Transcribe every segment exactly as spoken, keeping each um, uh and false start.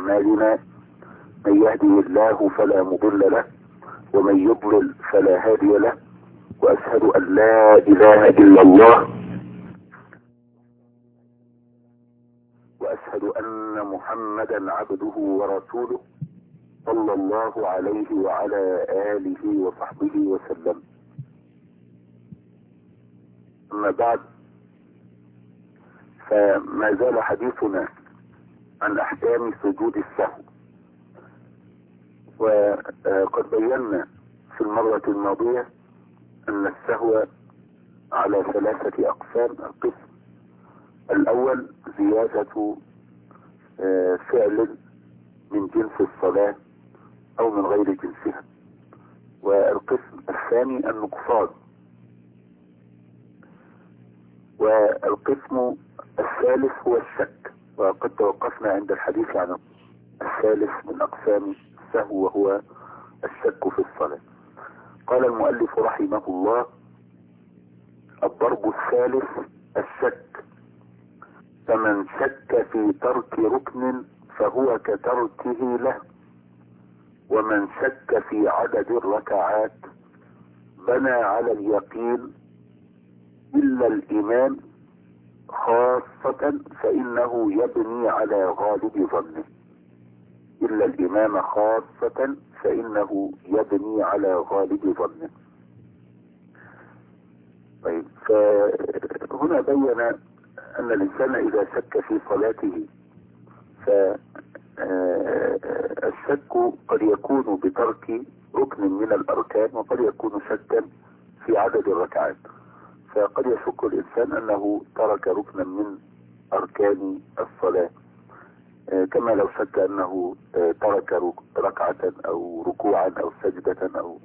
أعمالنا، من يهدي الله فلا مضل له ومن يضلل فلا هادي له، وأشهد أن لا إله إلا الله وأشهد أن محمدا عبده ورسوله صلى الله عليه وعلى آله وصحبه وسلم. أما بعد، فما زال حديثنا عن أحكام سجود السهو، وقد بينا في المرة الماضية أن السهو على ثلاثة أقسام. القسم الأول زيادة فعل من جنس الصلاة أو من غير جنسها، والقسم الثاني النقصان، والقسم الثالث هو الشك، وقد توقفنا عند الحديث عن الثالث من أقسام السهو وهو الشك في الصلاة. قال المؤلف رحمه الله: الضرب الثالث الشك، فمن شك في ترك ركن فهو كتركه له، ومن شك في عدد الركعات بنى على اليقين إلا الإمام خاصة فإنه يبني على غالب ظنه. إلا الإمام خاصة فإنه يبني على غالب ظنه. طيب، فهنا بين أن الإنسان إذا شك في صلاته فالشك قد يكون بترك ركن من الأركان، وقد يكون شكا في عدد الركعات. فقد يشك الإنسان أنه ترك ركنا من أركان الصلاة، كما لو شك أنه ترك ركعة أو ركوعا أو سجدة أو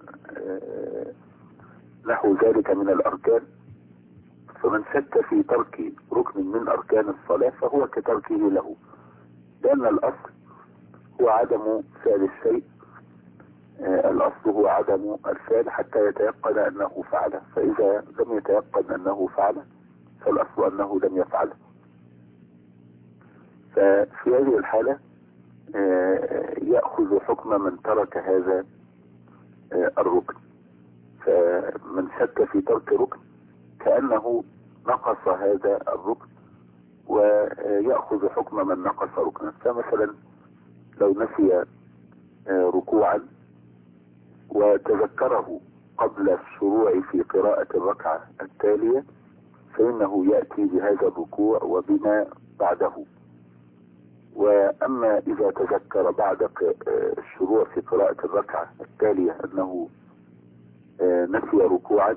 نحو ذلك من الأركان. فمن شك في ترك ركن من أركان الصلاة فهو كتركه له، لأن الأصل هو عدم فعل الشيء. الأصل هو عدم الفعل حتى يتيقن أنه فعله، فإذا لم يتيقن أنه فعله فالأصل أنه لم يفعله. ففي هذه الحالة يأخذ حكم من ترك هذا الركن. فمن شك في ترك ركن كأنه نقص هذا الركن، ويأخذ حكم من نقص ركنا. فمثلا لو نسي ركوعا وتذكره قبل الشروع في قراءة الركعة التالية فإنه يأتي بهذا الركوع وبما بعده. وأما إذا تذكر بعد الشروع في قراءة الركعة التالية أنه نسي ركوعا،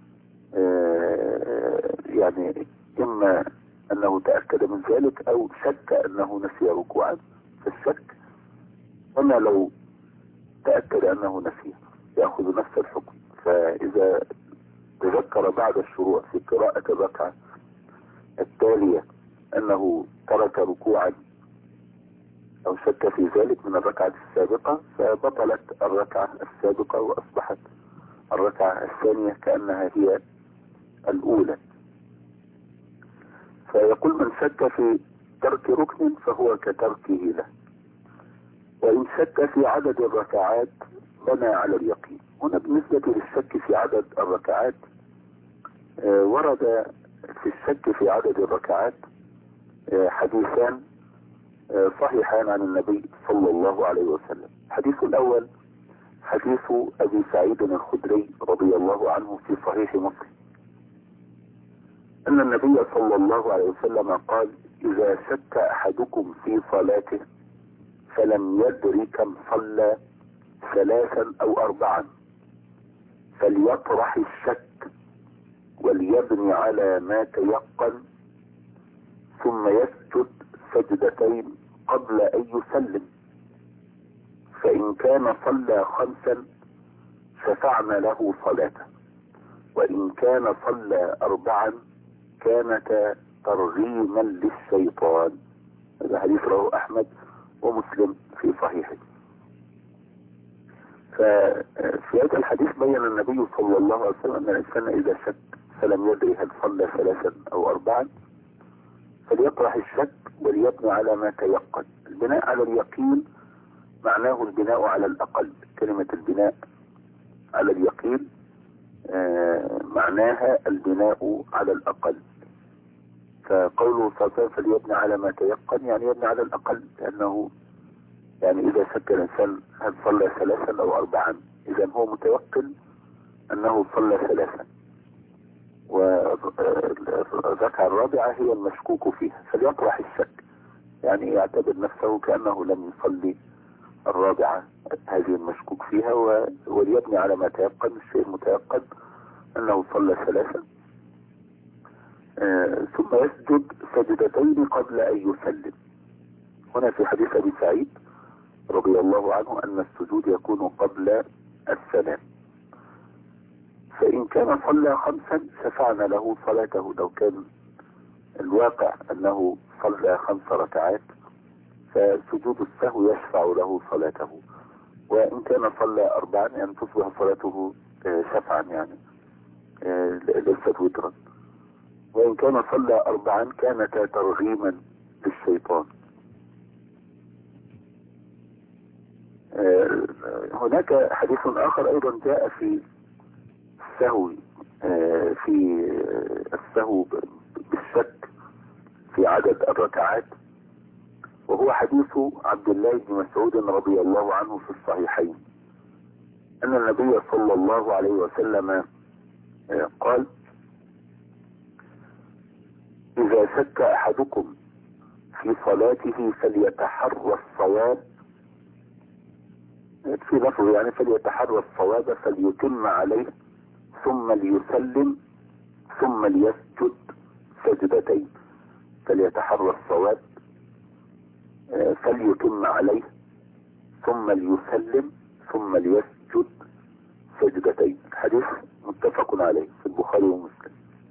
يعني إما أنه تأكد من ذلك أو شك أنه نسي ركوعا، فالشك أما لو تأكد أنه نسي يأخذ نفس الحكم. فإذا تذكر بعد الشروع في قراءة الركعة التالية أنه ترك ركوعا أو شك في ذلك من الركعة السابقة فبطلت الركعة السابقة وأصبحت الركعة الثانية كأنها هي الأولى. فيقول من شك في ترك ركن فهو كتركه له، وإن شك في عدد الركعات بنى على اليقين. هنا بالنسبة للشك في عدد الركعات ورد في الشك في عدد الركعات حديثان صحيحان عن النبي صلى الله عليه وسلم. الحديث الأول حديث أبي سعيد الخدري رضي الله عنه في صحيح مسلم أن النبي صلى الله عليه وسلم قال: إذا شك أحدكم في صلاته فلم يدر كم صلى ثلاثا أو أربعا فليطرح الشك وليبني على ما تيقن ثم يسجد سجدتين قبل أن يسلم، فإن كان صلى خمسا شفعنا له صلاته، وإن كان صلى أربعا كانت ترغيما للشيطان. هذا حديث رواه أحمد ومسلم في صحيحه. ففي هذا الحديث بين النبي صلى الله عليه وسلم أن الإنسان إذا شك فلم يدري هل صلى ثلاثا أو أربعا فليطرح الشك وليبني على ما تيقن. البناء على اليقين معناه البناء على الأقل. كلمة البناء على اليقين آه معناها البناء على الأقل. فقوله صلى الله عليه وسلم فليبني على ما تيقن يعني يبني على الأقل، لأنه يعني إذا شك الإنسان هل صلى ثلاثا أو أربعا، إذا هو متيقن أنه صلى ثلاثا، والركعة الرابعة هي المشكوك فيها، فليطرح الشك، يعني يعتبر نفسه كأنه لم يصلي الرابعة هذه المشكوك فيها، وليبني على ما تيقن. الشيء المتيقن أنه صلى ثلاثا. آه ثم يسجد سجدتين قبل أن يسلم. هنا في حديث أبي سعيد رضي الله عنه أن السجود يكون قبل السلام. فإن كان صلى خمسا شفعنا له صلاته. لو كان الواقع أنه صلى خمس ركعات فسجود السهو يشفع له صلاته، وإن كان صلى أربعا أن تصبح صلاته شفعا يعني ليست وترا، وإن كان صلى أربعا كانت ترغيما للشيطان. هناك حديث آخر أيضا جاء في السهو، في السهو بالشك في عدد الركعات، وهو حديث عبد الله بن مسعود رضي الله عنه في الصحيحين أن النبي صلى الله عليه وسلم قال إذا شك أحدكم في صلاته فليتحرى الصواب، في لفظ يعني فليتحرى الصواب فليتم عليه ثم ليسلم ثم ليسجد سجدتين. فليتحرى الصواب فليتم عليه ثم ليسلم ثم ليسجد سجدتين. الحديث متفق عليه في البخاري ومسلم.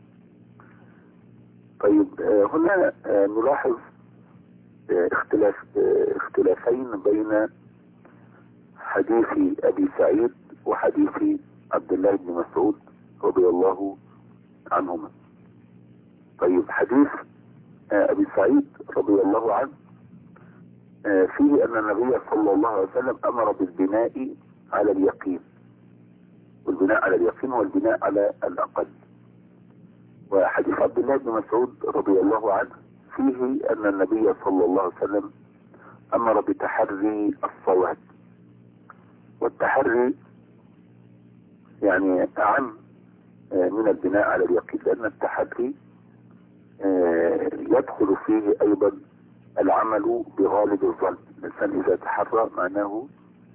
طيب هنا نلاحظ اختلاف اختلافين بين حديث أبي سعيد وحديث عبد الله بن مسعود رضي الله عنهما. طيب حديث أبي سعيد رضي الله عنه فيه أن النبي صلى الله عليه وسلم أمر بالبناء على اليقين، والبناء على اليقين هو البناء على الأقل. وحديث عبد الله بن مسعود رضي الله عنه فيه أن النبي صلى الله عليه وسلم أمر بتحري الصواب، والتحري يعني أعم من البناء على اليقين، لأن التحري يدخل فيه أيضا العمل بغالب الظن. الإنسان إذا تحرى معناه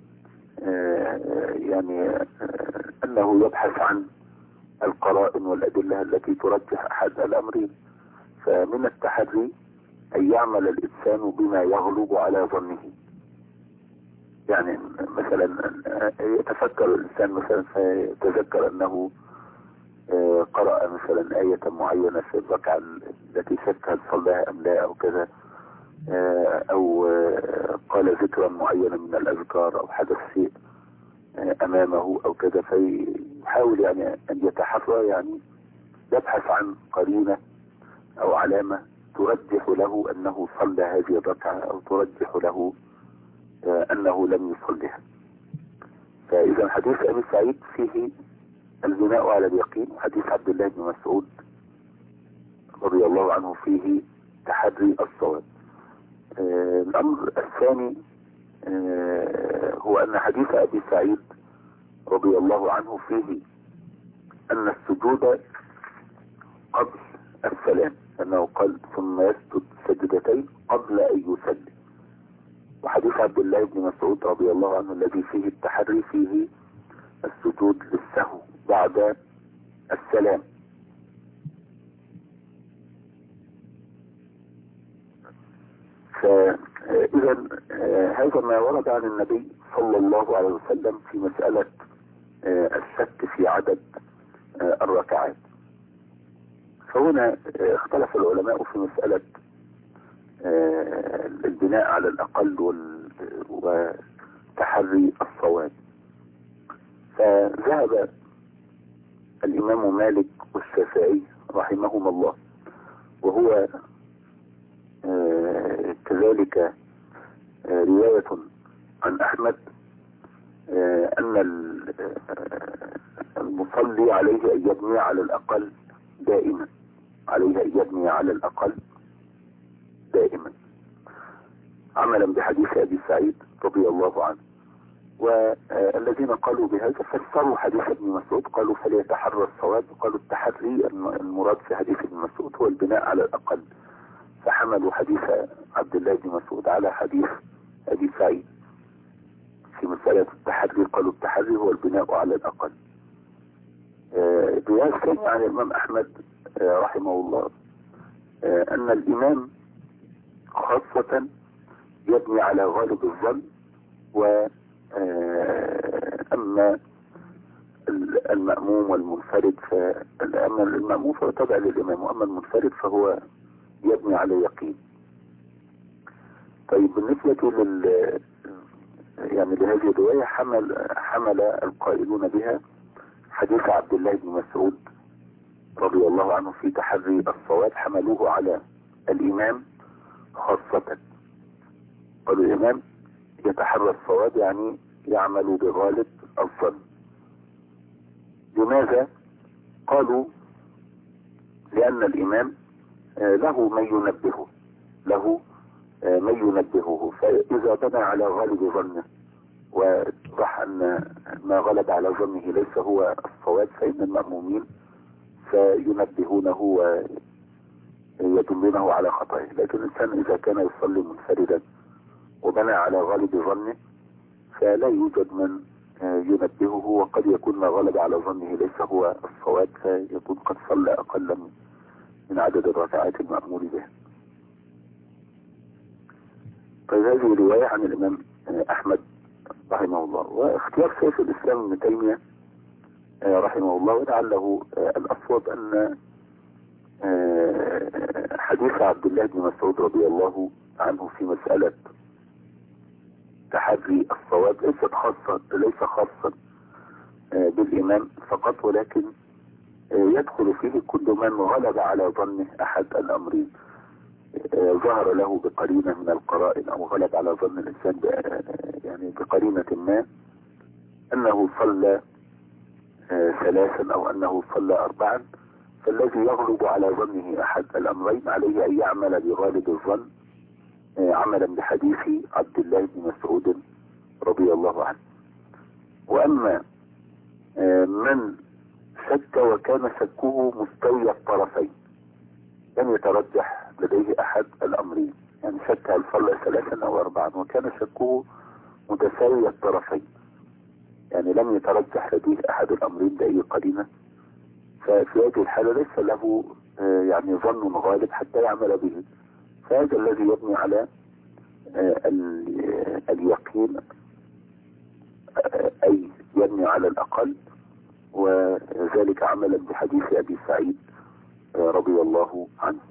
يعني أنه يبحث عن القرائن والأدلة التي ترجح أحد الأمرين. فمن التحري أن يعمل الإنسان بما يغلب على ظنه. يعني مثلا يتفكر الإنسان مثلا فيتذكر أنه قرأ مثلا آية معينة في الركعة التي شك هل صلاها أم لا أو كذا، أو قال ذكرا معينا من الأذكار أو حدث شيء أمامه أو كذا، فيحاول يعني أن يتحرى، يعني يبحث عن قرينة أو علامة ترجح له أنه صلى هذه الركعة أو ترجح له أنه لم يصلها. فإذا حديث أبي سعيد فيه البناء على اليقين، وحديث عبد الله بن مسعود رضي الله عنه فيه تحري الصواب. آه الأمر الثاني آه هو أن حديث أبي سعيد رضي الله عنه فيه أن السجود قبل السلام، أنه قال ثم يسجد سجدتين قبل أن يسلم. وحديث عبد الله بن مسعود رضي الله عنه الذي فيه التحري فيه السجود للسهو بعد السلام. فإذا هذا ما ورد عن النبي صلى الله عليه وسلم في مسألة الشك في عدد الركعات. فهنا اختلف العلماء في مسألة البناء على الأقل وتحري الصواب. فذهب الإمام مالك والشافعي رحمهما الله، وهو آه كذلك آه رواية عن أحمد آه أن المصلي عليه أن يبني على الأقل دائما، عليه أن يبني على الأقل دائما، عملا بحديث أبي سعيد رضي الله عنه. والذين قالوا بهذا فسروا حديث ابن مسعود، قالوا فليتحرى الصواب، قالوا التحري المراد في حديث ابن مسعود هو البناء على الأقل، فحملوا حديث عبد الله بن مسعود على حديث أبي سعيد في مسألة التحري، قالوا التحري هو البناء على الأقل. رواية ثانية عن الإمام أحمد رحمه الله أن الإمام خاصة يبني على غالب الظن، وأما المأموم والمنفرد فأما المأموم فهو تابع للإمام، وأما المنفرد فهو يبني على يقين. طيب بالنسبة لل يعني لهذه الرواية حمل حمل القائلون بها حديث عبد الله بن مسعود رضي الله عنه في تحري الصواب، حملوه على الإمام خاصة، قالوا الإمام يتحرى الصواب يعني يعمل بغالب الظن. لماذا؟ قالوا لأن الإمام له من ينبهه، له من ينبهه، فإذا بنى على غالب ظنه وضح أن ما غلب على ظنه ليس هو الصواب فإن المأمومين سينبهونه ويدلونه على خطئه. لكن الإنسان إذا كان يصلي منفردا وبنى على غالب ظنه فلا يوجد من ينبهه، وقد يكون ما غلب على ظنه ليس هو الصواب فيكون قد صلى أقل من عدد الركعات المأمور به. طيب هذه رواية عن الإمام أحمد رحمه الله. واختيار شيخ الإسلام ابن تيمية رحمه الله ولعله الأصوب أن حديث عبد الله بن مسعود رضي الله عنه في مسألة تحري الصواب ليست خاصة ليس خاصا بالإمام فقط، ولكن يدخل فيه كل من غلب على ظنه أحد الأمرين، ظهر له بقرينة من القرائن أو غلب على ظن الإنسان يعني بقرينة ما أنه صلى ثلاثا أو أنه صلى أربعا، فالذي يغلب على ظنه أحد الأمرين عليه أن يعمل بغالب الظن عملا بحديث عبد الله بن مسعود رضي الله عنه. وأما من شك وكان شكه مستوي الطرفين لم يترجح لديه أحد الأمرين، يعني شك هل صلى ثلاثا أو أربعا وكان شكه متساوي الطرفين، يعني لم يترجح لديه أحد الأمرين بأي قرينة، ففي هذه الحالة ليس له يعني ظن غالب حتى يعمل به، فهذا الذي يبني على اليقين أي يبني على الأقل، وذلك عملا بحديث أبي سعيد رضي الله عنه.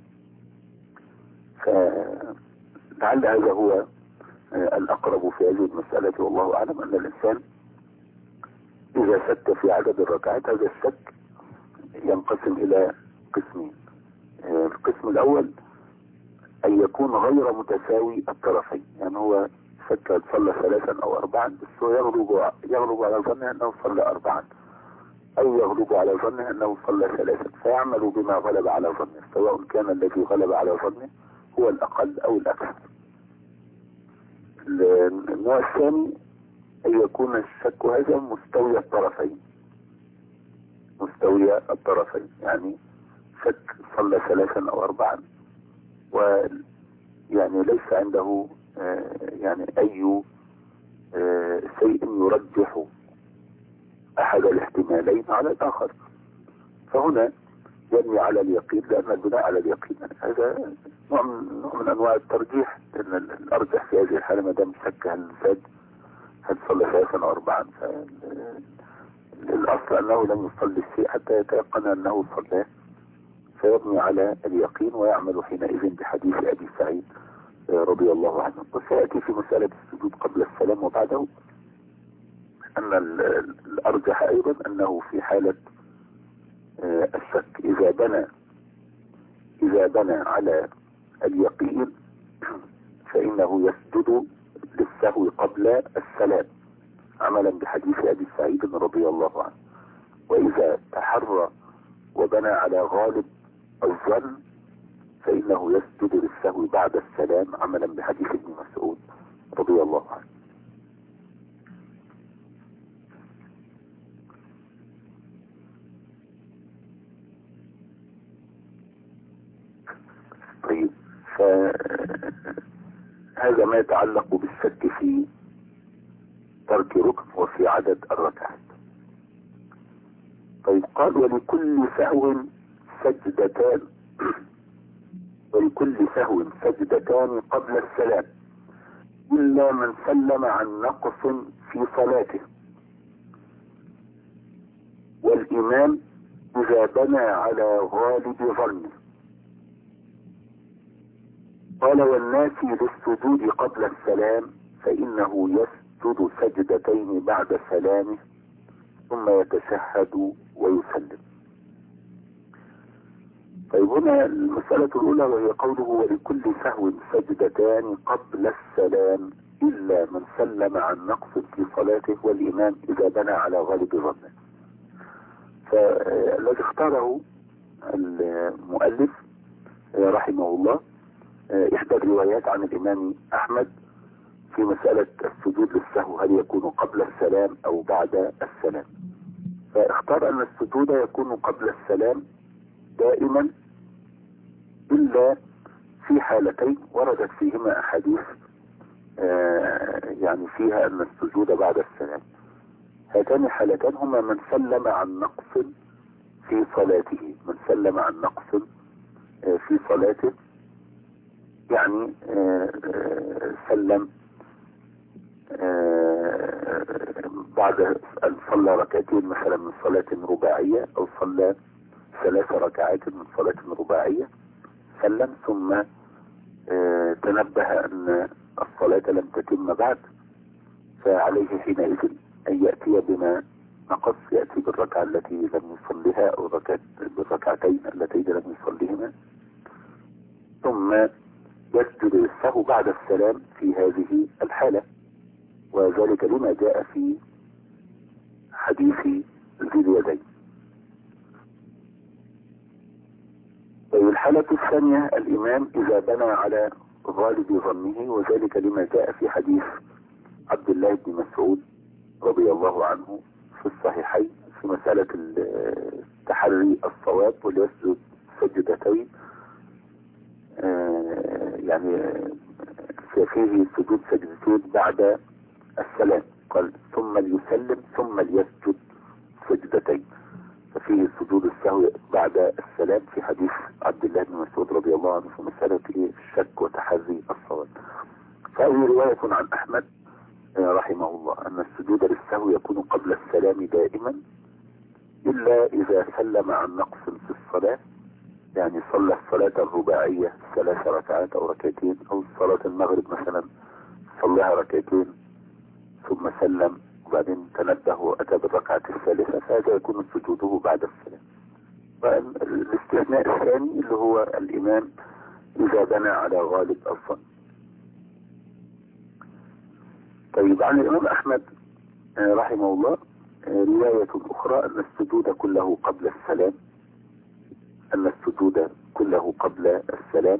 فلعل هذا هو الأقرب في هذه المسألة، والله أعلم أن الإنسان إذا شك في عدد الركعات هذا الشك ينقسم إلى قسمين. القسم الأول أن يكون غير متساوي الطرفين، يعني هو شك صلى ثلاثا أو أربعا بس هو يغلب يغلب على ظنه أنه صلى أربعا أو يغلب على ظنه أنه صلى ثلاثا، فيعمل بما غلب على ظنه سواء كان الذي غلب على ظنه هو الأقل أو الأكثر. النوع الثاني أن يكون الشك هذا مستوي الطرفين، مستوي الطرفين يعني شك صلى ثلاثا أو أربعا ويعني ليس عنده يعني أي شيء يرجح أحد الاحتمالين على الآخر، فهنا يبني على اليقين، لأن البناء على اليقين هذا نوع من, نوع من أنواع الترجيح، لأن الأرجح في هذه الحالة ما دام شك هل زاد هل صلى ثلاثا أو أربعا، فالأصل أنه لم يصلي الشيء حتى يتيقن أنه صلاه، فيبني على اليقين ويعمل حينئذ بحديث أبي سعيد رضي الله عنه. وسيأتي في مسألة السجود قبل السلام وبعده أن الأرجح أيضا أنه في حالة الشك إذا بنى إذا بنى على اليقين فإنه يسجد للسهو قبل السلام عملا بحديث أبي سعيد رضي الله عنه. وإذا تحرى وبنى على غالب الظن فإنه يسجد للسهو بعد السلام عملا بحديث ابن مسعود رضي الله عنه. طيب، فهذا ما يتعلق بالشك في ترك ركن وفي عدد الركعات. طيب، قال ولكل سهو سجدتان ولكل سهو سجدتان قبل السلام إلا من سلم عن نقص في صلاته، والإمام إذا بنى على غالب ظنه. قال والناس للسجود قبل السلام فإنه يسجد سجدتين بعد سلامه ثم يتشهد ويسلم. طيب، هنا المسألة الأولى وهي قوله ولكل سهو سجدتان قبل السلام إلا من سلم عن نقص في صلاته والإمام إذا بنى على غالب ظنه. فالذي اختاره المؤلف رحمه الله إحدى الروايات عن الإمام أحمد في مسألة السجود للسهو هل يكون قبل السلام أو بعد السلام، فاختار أن السجود يكون قبل السلام دائما إلا في حالتين وردت فيهما أحاديث يعني فيها أن السجود بعد السلام. هاتان الحالتان هما من سلم عن نقص في صلاته من سلم عن نقص في صلاته يعني سلم بعد أن صلى ركعتين مثلا من صلاة رباعية أو صلى ثلاث ركعات من صلاة رباعية سلم ثم تنبه أن الصلاة لم تتم بعد، فعليه حينئذ أن يأتي بما نقص، يأتي بالركعة التي لم يصلها أو بالركعتين اللتين لم يصلهما ثم يسجد للسهو بعد السلام في هذه الحالة، وذلك لما جاء في حديث ذي اليدين. الحالة الثانية الإمام إذا بنى على غالب ظنه، وذلك لما جاء في حديث عبد الله بن مسعود رضي الله عنه في الصحيحين في مسألة التحري الصواب وليسجد سجدتين يعني فيه سجود سجدتين بعد السلام، قال ثم ليسلم ثم ليسجد سجدتين، ففيه سجود السهو بعد السلام في حديث عبد الله بن مسعود رضي الله عنه في مسألة الشك وتحري الصواب. فهذه رواية عن أحمد رحمه الله أن السجود للسهو يكون قبل السلام دائما إلا إذا سلم عن نقص في الصلاة، يعني صلى الصلاة الرباعية ثلاث ركعات أو ركعتين، أو صلاة المغرب مثلا صلىها ركعتين ثم سلم وبعدين تنبه وأتى بالركعة الثالثة، فهذا يكون سجوده بعد السلام. والاستثناء الثاني اللي هو الإمام إذا بنى على غالب الظن. طيب، عن الإمام أحمد رحمه الله رواية أخرى أن السجود كله قبل السلام أن السجود كله قبل السلام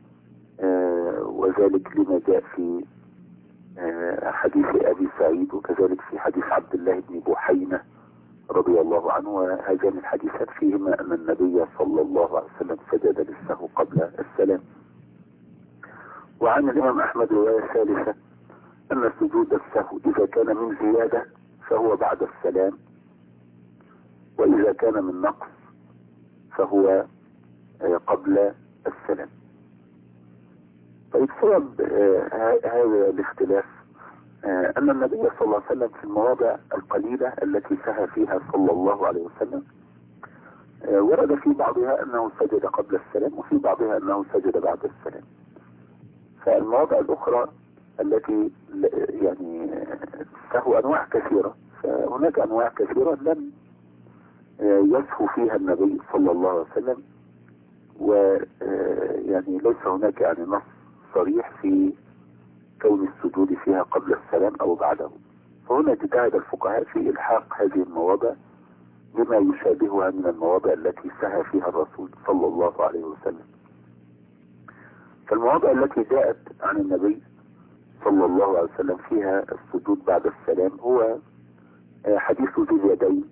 وذلك لما جاء في حديث أبي سعيد وكذلك في حديث عبد الله بن بحينة رضي الله عنه، وهذان الحديثات فيهما أن النبي صلى الله عليه وسلم سجد للسهو قبل السلام. وعن الإمام أحمد رواية ثالثة أن سجود السهو إذا كان من زيادة فهو بعد السلام، وإذا كان من نقص فهو قبل السلام. طيب، سبب هذا الاختلاف أن النبي صلى الله عليه وسلم في المواضع القليلة التي سهى فيها صلى الله عليه وسلم ورد في بعضها أنه سجد قبل السلام وفي بعضها أنه سجد بعد السلام. فالمواضع الأخرى التي يعني سهو أنواع كثيرة، فهناك أنواع كثيرة لم يسهو فيها النبي صلى الله عليه وسلم ويعني ليس هناك يعني نص صريح في كون السجود فيها قبل السلام أو بعده. فهنا اجتهد الفقهاء في إلحاق هذه المواضع بما يشابهها من المواضع التي سهى فيها الرسول صلى الله عليه وسلم. فالمواضع التي جاءت عن النبي صلى الله عليه وسلم فيها السجود بعد السلام هو حديث ذي اليدين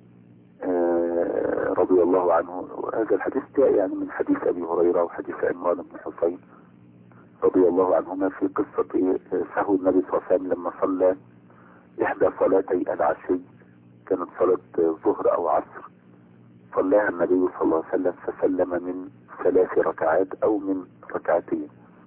رضي الله عنه. هذا الحديث جاء يعني من حديث أبي هريرة وحديث عمران بن حسين رضي الله عنهما في قصة سهو النبي صلى الله عليه وسلم لما صلى إحدى صلاتي العشي، كانت صلاة ظهر أو عصر، صلاها النبي صلى الله عليه وسلم فسلم من ثلاث ركعات أو من ركعتين.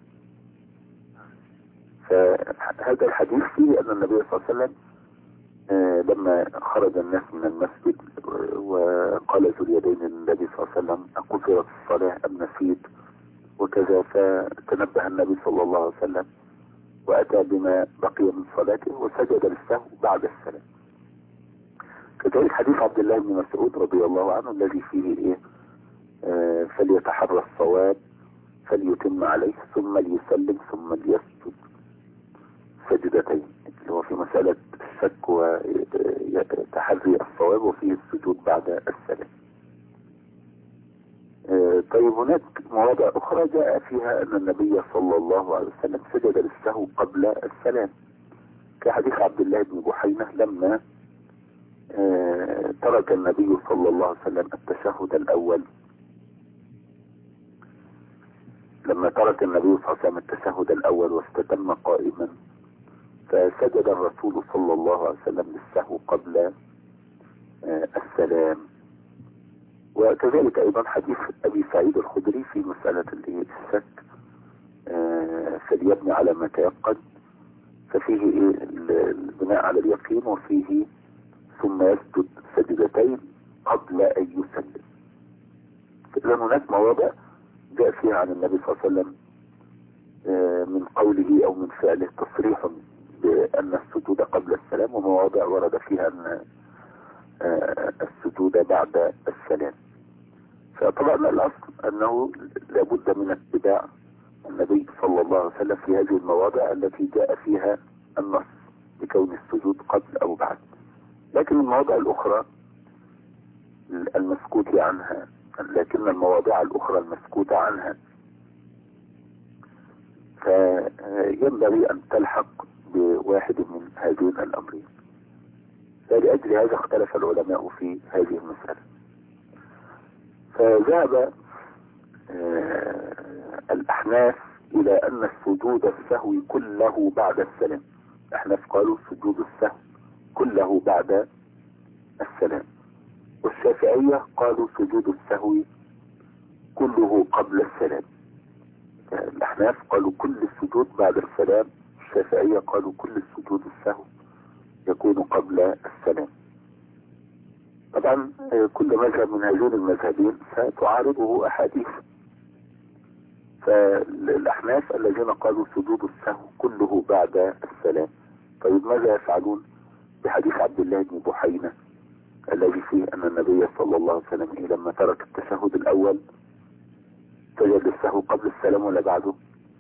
فهذا الحديث فيه أن النبي صلى الله عليه وسلم لما خرج الناس من المسجد وقال ذو اليدين للنبي صلى الله عليه وسلم أقصرت الصلاة أم نسيت وكذا، فتنبه النبي صلى الله عليه وسلم وأتى بما بقي من صلاته وسجد للسهو بعد السلام. كذلك حديث عبد الله بن مسعود رضي الله عنه الذي فيه إيه آه فليتحرى الصواب فليتم عليه ثم ليسلم ثم ليسجد سجدتين، اللي هو في مسألة الشك وتحري الصواب وفيه السجود بعد السلام. آه طيب هناك مواضع أخرى جاء فيها أن النبي صلى الله عليه وسلم سجد للسهو قبل السلام، كحديث عبد الله بن بحينة لما آه ترك النبي صلى الله عليه وسلم التشهد الأول لما ترك النبي صلى الله عليه وسلم التشهد الأول واستتم قائما، فسجد الرسول صلى الله عليه وسلم للسهو قبل آه السلام. وكذلك أيضا حديث أبي سعيد الخدري في مسألة الشك آه فليبني على ما تيقن، ففيه إيه البناء على اليقين وفيه ثم يسجد سجدتين قبل أن يسلم. إذن هناك مواضع جاء فيها عن النبي صلى الله عليه وسلم من قوله أو من فعله تصريح بأن السجود قبل السلام، ومواضع ورد فيها أن السجود بعد السلام. فطبعا الأصل أنه لابد من اتباع النبي صلى الله عليه وسلم في هذه المواضع التي جاء فيها النص بكون السجود قبل أو بعد. لكن المواضع الأخرى المسكوت عنها لكن المواضع الأخرى المسكوت عنها فينبغي أن تلحق بواحد من هذين الأمرين. فلأجل هذا اختلف العلماء في هذه المسألة. فذهب الأحناف إلى أن السجود السهو كله بعد السلام. الأحناف قالوا سجود السهو كله بعد السلام، والشافعية قالوا سجود السهو كله قبل السلام. الأحناف قالوا كل السجود بعد السلام، الشافعية قالوا كل السجود السهو يكون قبل السلام. طبعا كل مذهب من هذين المذهبين ستعارضه أحاديث. فالأحناف الذين قالوا سجود السهو كله بعد السلام، طيب ماذا يفعلون بحديث عبد الله بن بحينة الذي فيه أن النبي صلى الله عليه وسلم لما ترك التشهد الأول سجد للسهو قبل السلام ولا بعده؟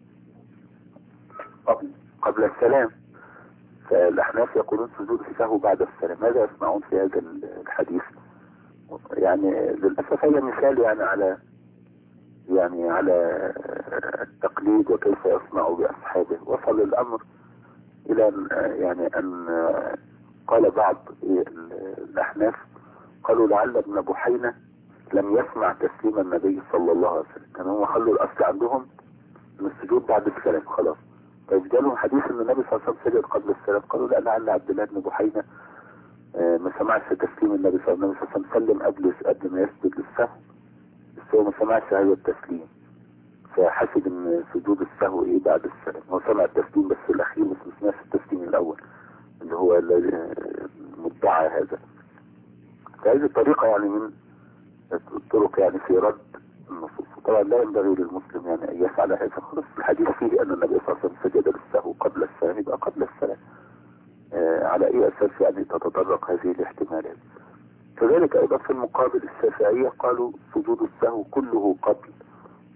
قبل قبل السلام. فالأحناف يقولون سجود السهو بعد السلام. ماذا يسمعون في هذا الحديث؟ يعني للأسف هي مثال يعني على يعني على التقليد وكيف يصنع بأصحابه. وصل الأمر إلى أن يعني أن قال بعض الأحناف قالوا لعل ابن بحينة لم يسمع تسليم النبي صلى الله عليه وسلم، كانوا هم خلوا الأصل عندهم من السجود بعد السلام خلاص. طيب جالهم حديث ان النبي صلى الله عليه وسلم سجد قبل السلام، قالوا لا لعل عبد الله بن بحينة ما سمعش تسليم النبي صلى الله عليه وسلم، سلم قبل قبل ما يسجد للسهو بس هو ما سمعش هذا التسليم، فحسب ان سجود السهو ايه بعد السلام. هو سمع التسليم بس الاخير بس ما سمعش التسليم الاول اللي هو المدعى هذا. فهذه الطريقة يعني من الطرق يعني في رد النصوص. طبعا لا ينبغي للمسلم يعني ان يفعل هذا. خلاص الحديث فيه ان النبي صلى الله عليه وسلم سجد للسهو قبل السلام يبقى قبل السلام. آه على اي اساس يعني تتطرق هذه الاحتمالات؟ كذلك ايضا في المقابل الشافعية قالوا سجود السهو كله قبل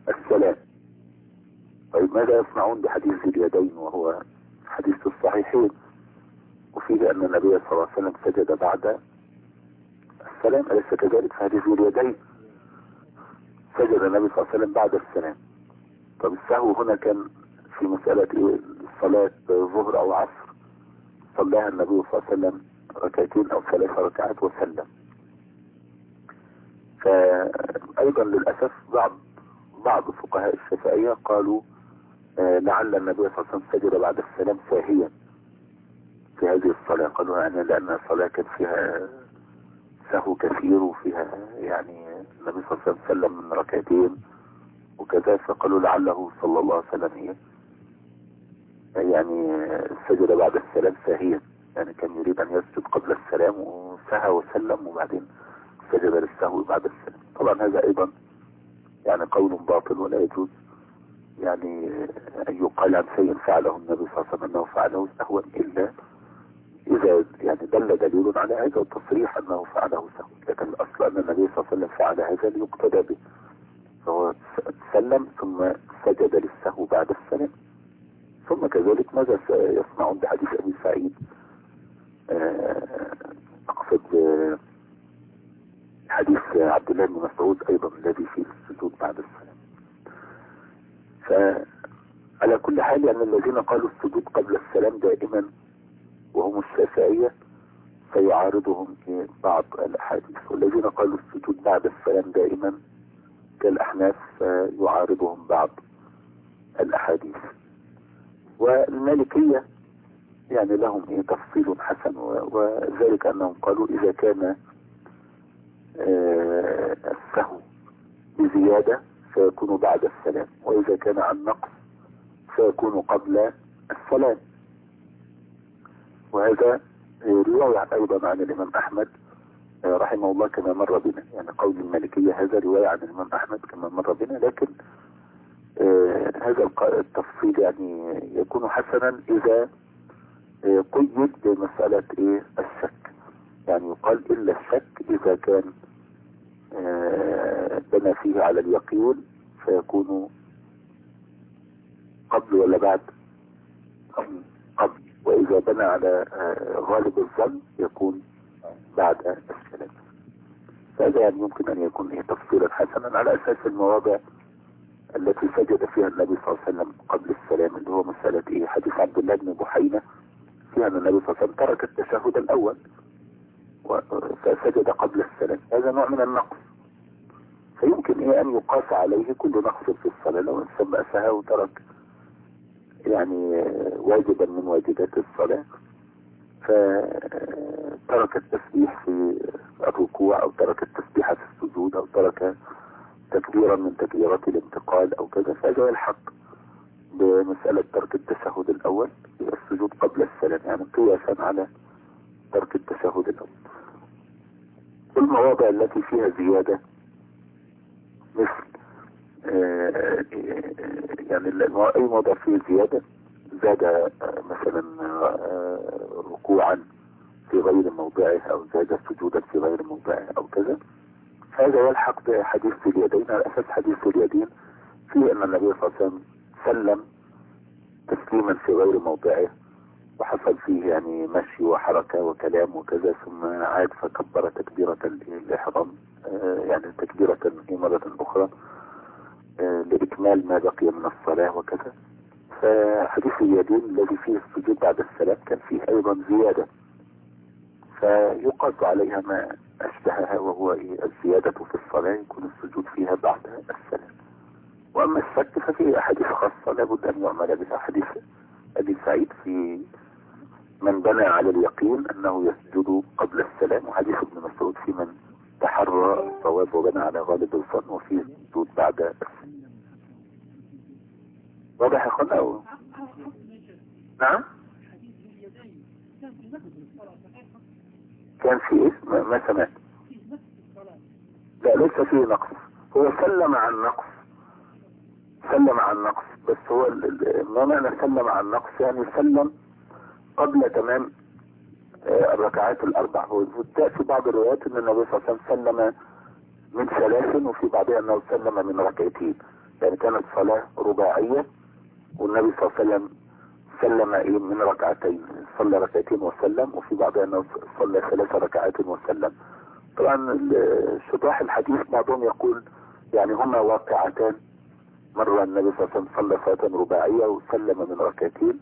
السلام. طيب ماذا يصنعون بحديث ذي اليدين وهو حديث الصحيحين وفيه أن النبي صلى الله عليه وسلم سجد بعد السلام، أليس كذلك؟ في حديث ذي اليدين سجد النبي صلى الله عليه وسلم بعد السلام. طب السهو هنا كان في مسألة إيه؟ الصلاة ظهر أو عصر صلاها النبي صلى الله عليه وسلم ركعتين أو ثلاث ركعات وسلم. فأيضا للأسف بعض بعض فقهاء الشافعية قالوا آه لعل النبي صلى الله عليه وسلم سجد بعد السلام ساهيا في هذه الصلاة. قالوا يعني لأن الصلاة كان فيها سهو كثير وفيها يعني النبي صلى الله عليه وسلم سلم من ركعتين وكذا، فقالوا لعله صلى الله عليه وسلم إيه يعني سجد بعد السلام ساهيا، يعني كان يريد أن يسجد قبل السلام وسهى وسلم وبعدين سجد للسهو بعد السلام. طبعا هذا أيضا يعني قول باطل ولا يجوز يعني أن يقال عن شيء فعله النبي صلى الله عليه وسلم أنه فعله سهوا إلا إذا يعني دل دليل على هذا التصريح أنه فعله سهوا، لكن الأصل أن النبي صلى الله عليه وسلم فعل هذا ليقتدى به، فهو سلم ثم سجد للسهو بعد السلام. ثم كذلك ماذا يصنعون بحديث أبي سعيد أقصد حديث عبد الله بن مسعود أيضا الذي فيه السجود بعد السلام. فعلى كل حال يعني الذين قالوا السجود قبل السلام دائما وهم الشافعية سيعارضهم بعض الأحاديث، والذين قالوا السجود بعد السلام دائما كالأحناف يعارضهم بعض الأحاديث. والمالكية يعني لهم إيه تفصيل حسن، وذلك أنهم قالوا إذا كان آه السهو بزيادة فيكون بعد السلام، وإذا كان عن نقص فيكون قبل السلام. وهذا رواية أيضا عن الإمام أحمد آه رحمه الله كما مر بنا، يعني قول المالكية هذا رواية عن الإمام أحمد كما مر بنا، لكن آه هذا التفصيل يعني يكون حسنا إذا آه قيد بمسألة إيه الشك، يعني يقال إلا الشك إذا كان آه بنى فيه على اليقين فيكون قبل ولا بعد؟ قبل, قبل. وإذا بنى على آه غالب الظن يكون بعد السلام. فهذا يعني يمكن أن يكون إيه تفصيلا حسنا على أساس المواضع التي سجد فيها النبي صلى الله عليه وسلم قبل السلام، اللي هو مسألة إيه حديث عبد الله بن بحينة فيها أن النبي صلى الله عليه وسلم ترك التشهد الأول فسجد قبل السلام، هذا نوع من النقص، فيمكن إيه أن يقاس عليه كل نقص في الصلاة. لو إنسان بأسها وترك يعني واجبا من واجبات الصلاة فترك التسبيح في الركوع أو ترك التسبيح في السجود أو ترك تكبيرا من تكبيرات الانتقال أو كذا، فهذا يلحق بمسألة ترك التشهد الأول السجود قبل السلام، يعني قياسا على ترك التشهد الأول. المواضع التي فيها زيادة مثل آه يعني أي موضع فيه زيادة زاد آه مثلا آه ركوعا في غير موضعه أو زاد سجودا في غير موضعه أو كذا، هذا يلحق بحديث اليدين على أساس حديث اليدين فيه أن النبي صلى الله عليه وسلم سلم تسليما في غير موضعه وحصل فيه يعني مشي وحركة وكلام وكذا، ثم عاد فكبر تكبيرة الإحرام آه يعني تكبيرة مرة أخرى آه لإكمال ما بقي من الصلاة وكذا. فحديث اليدين الذي فيه السجود بعد السلام كان فيه أيضا زيادة، فيقاس عليها ما أشبهها وهو إيه الزيادة في الصلاة يكون السجود فيها بعد السلام. وأما الشك ففيه أحاديث خاصة لابد أن يعمل بها، حديث أبي سعيد في من بنى على اليقين أنه يسجد قبل السلام، وحديث ابن مسعود في من تحرى الصواب وبنى على غالب الظن وفيه السجود بعد السلام. واضح يا اخوانا؟ نعم كان في ايه ما سمعت؟ لا ليس فيه نقص، هو سلم عن نقص سلم عن نقص بس هو ما معنى سلم عن نقص؟ يعني سلم قبل تمام الركعات الاربع. هو في بعض الروايات ان النبي صلى الله عليه وسلم سلم من ثلاث وفي بعضها انه سلم من ركعتين، يعني كانت صلاة رباعية والنبي صلى الله عليه وسلم سلم ايه من ركعتين، صلى ركعتين وسلم، وفي بعضها انه صلى ثلاث ركعات وسلم. طبعا شطاح الحديث بعضهم يقول يعني هما واقعتان، مرة النبي صلى الله عليه وسلم صلى صلاة رباعية وسلم من ركعتين،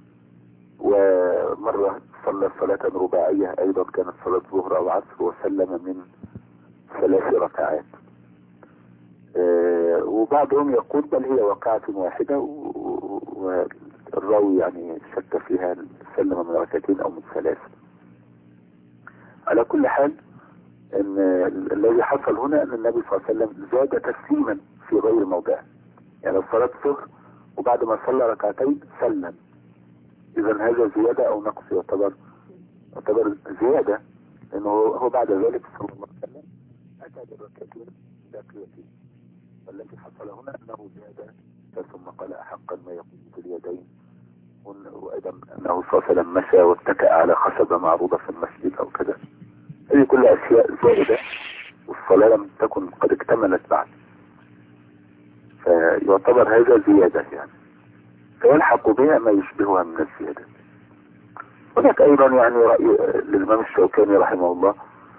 ومرة صلى صلاة رباعية ايضا كانت صلاة ظهر او عصر وسلم من ثلاث ركعات. أه وبعضهم يقول بل هي واقعة واحدة، والراوي يعني شك فيها سلم من ركعتين او من ثلاث. على كل حال ان الذي حصل هنا ان النبي صلى الله عليه وسلم زاد تسليما في غير موضعه، يعني صلاة الظهر وبعد ما صلى ركعتين سلم، اذا هذا زيادة او نقص؟ يعتبر يعتبر زيادة، لانه هو بعد ذلك صلى الله عليه وسلم اتى بالركعتين باقيتين، والذي حصل هنا انه زاد ثم قال احقا ما يقول في اليدين، وايضا انه صلى الله عليه وسلم مشى واتكأ على خشبة معروضة في المسجد او كذا. هذه كلها اشياء زائدة والصلاة لم تكن قد اكتملت بعد، فيعتبر هذا زيادة يعني، فيلحق بها ما يشبهها من الزيادة. هناك ايضا يعني رأي للإمام الشوكاني رحمه الله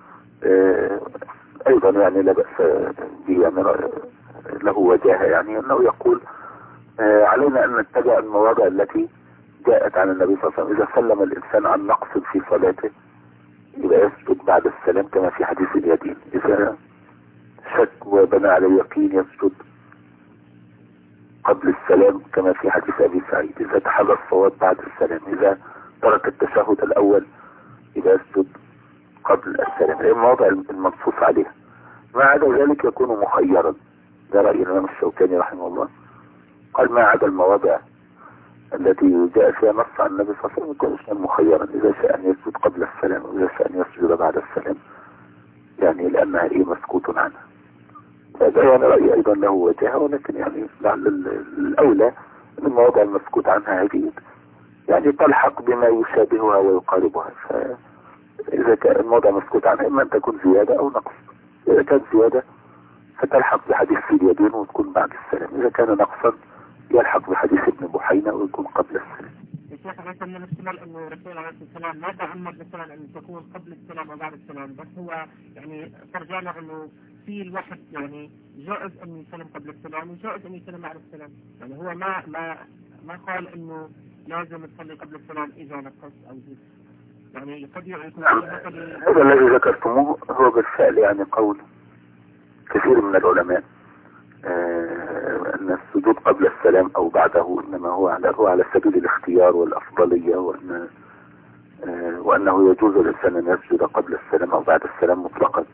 ايضا يعني لا بأس به، يعني له وجاهة، يعني انه يقول علينا ان نتبع المواضع التي جاءت عن النبي صلى الله عليه وسلم. اذا سلم الانسان عن نقص في صلاته يبقى يسجد بعد السلام كما في حديث اليدين، اذا شك وبنى على اليقين يسجد قبل السلام كما في حديث ابي سعيد، اذا تحلى الصواب بعد السلام، اذا ترك التشهد الاول يبقى يسجد قبل السلام. هي المواضع المنصوص عليها، ما عدا ذلك يكون مخيرا. ده رأي الإمام الشوكاني رحمه الله، قال ما عدا المواضع التي جاء فيها نص عن النبي صلى الله عليه وسلم يكون اسما مخيرا، إذا شاء أن يسجد قبل السلام وإذا شاء أن يسجد بعد السلام، يعني لأنها إيه مسكوت عنها. هذا يعني رأي أيضا له وجهه، ولكن يعني لعل الأولى أن المواضع المسكوت عنها هذه يعني تلحق بما يشابهها ويقاربها. فإذا كان الموضع مسكوت عنها إما أن تكون زيادة أو نقص، إذا كانت زيادة فتلحق بحديث في اليدين وتكون بعد السلام، إذا كان نقصا يلحق بحديث ابن بحينة ويكون قبل السلام. الشيخ ليس من الاحتمال انه الرسول عليه الصلاه والسلام ما تعمد مثلا ان تكون قبل السلام او بعد السلام، بس هو يعني فرجعنا انه في الوقت يعني جائز ان يسلم قبل السلام وجائز ان يسلم بعد السلام، يعني هو ما ما ما قال انه لازم تصلي قبل السلام اذا نقص او زيد، يعني قد يكون هذا الذي ذكرتموه هو بالفعل يعني قول كثير من العلماء آه ان السجود قبل السلام او بعده انما هو على هو على سبيل الاختيار والافضلية، وان آه وانه يجوز للانسان ان يسجد قبل السلام او بعد السلام مطلقا.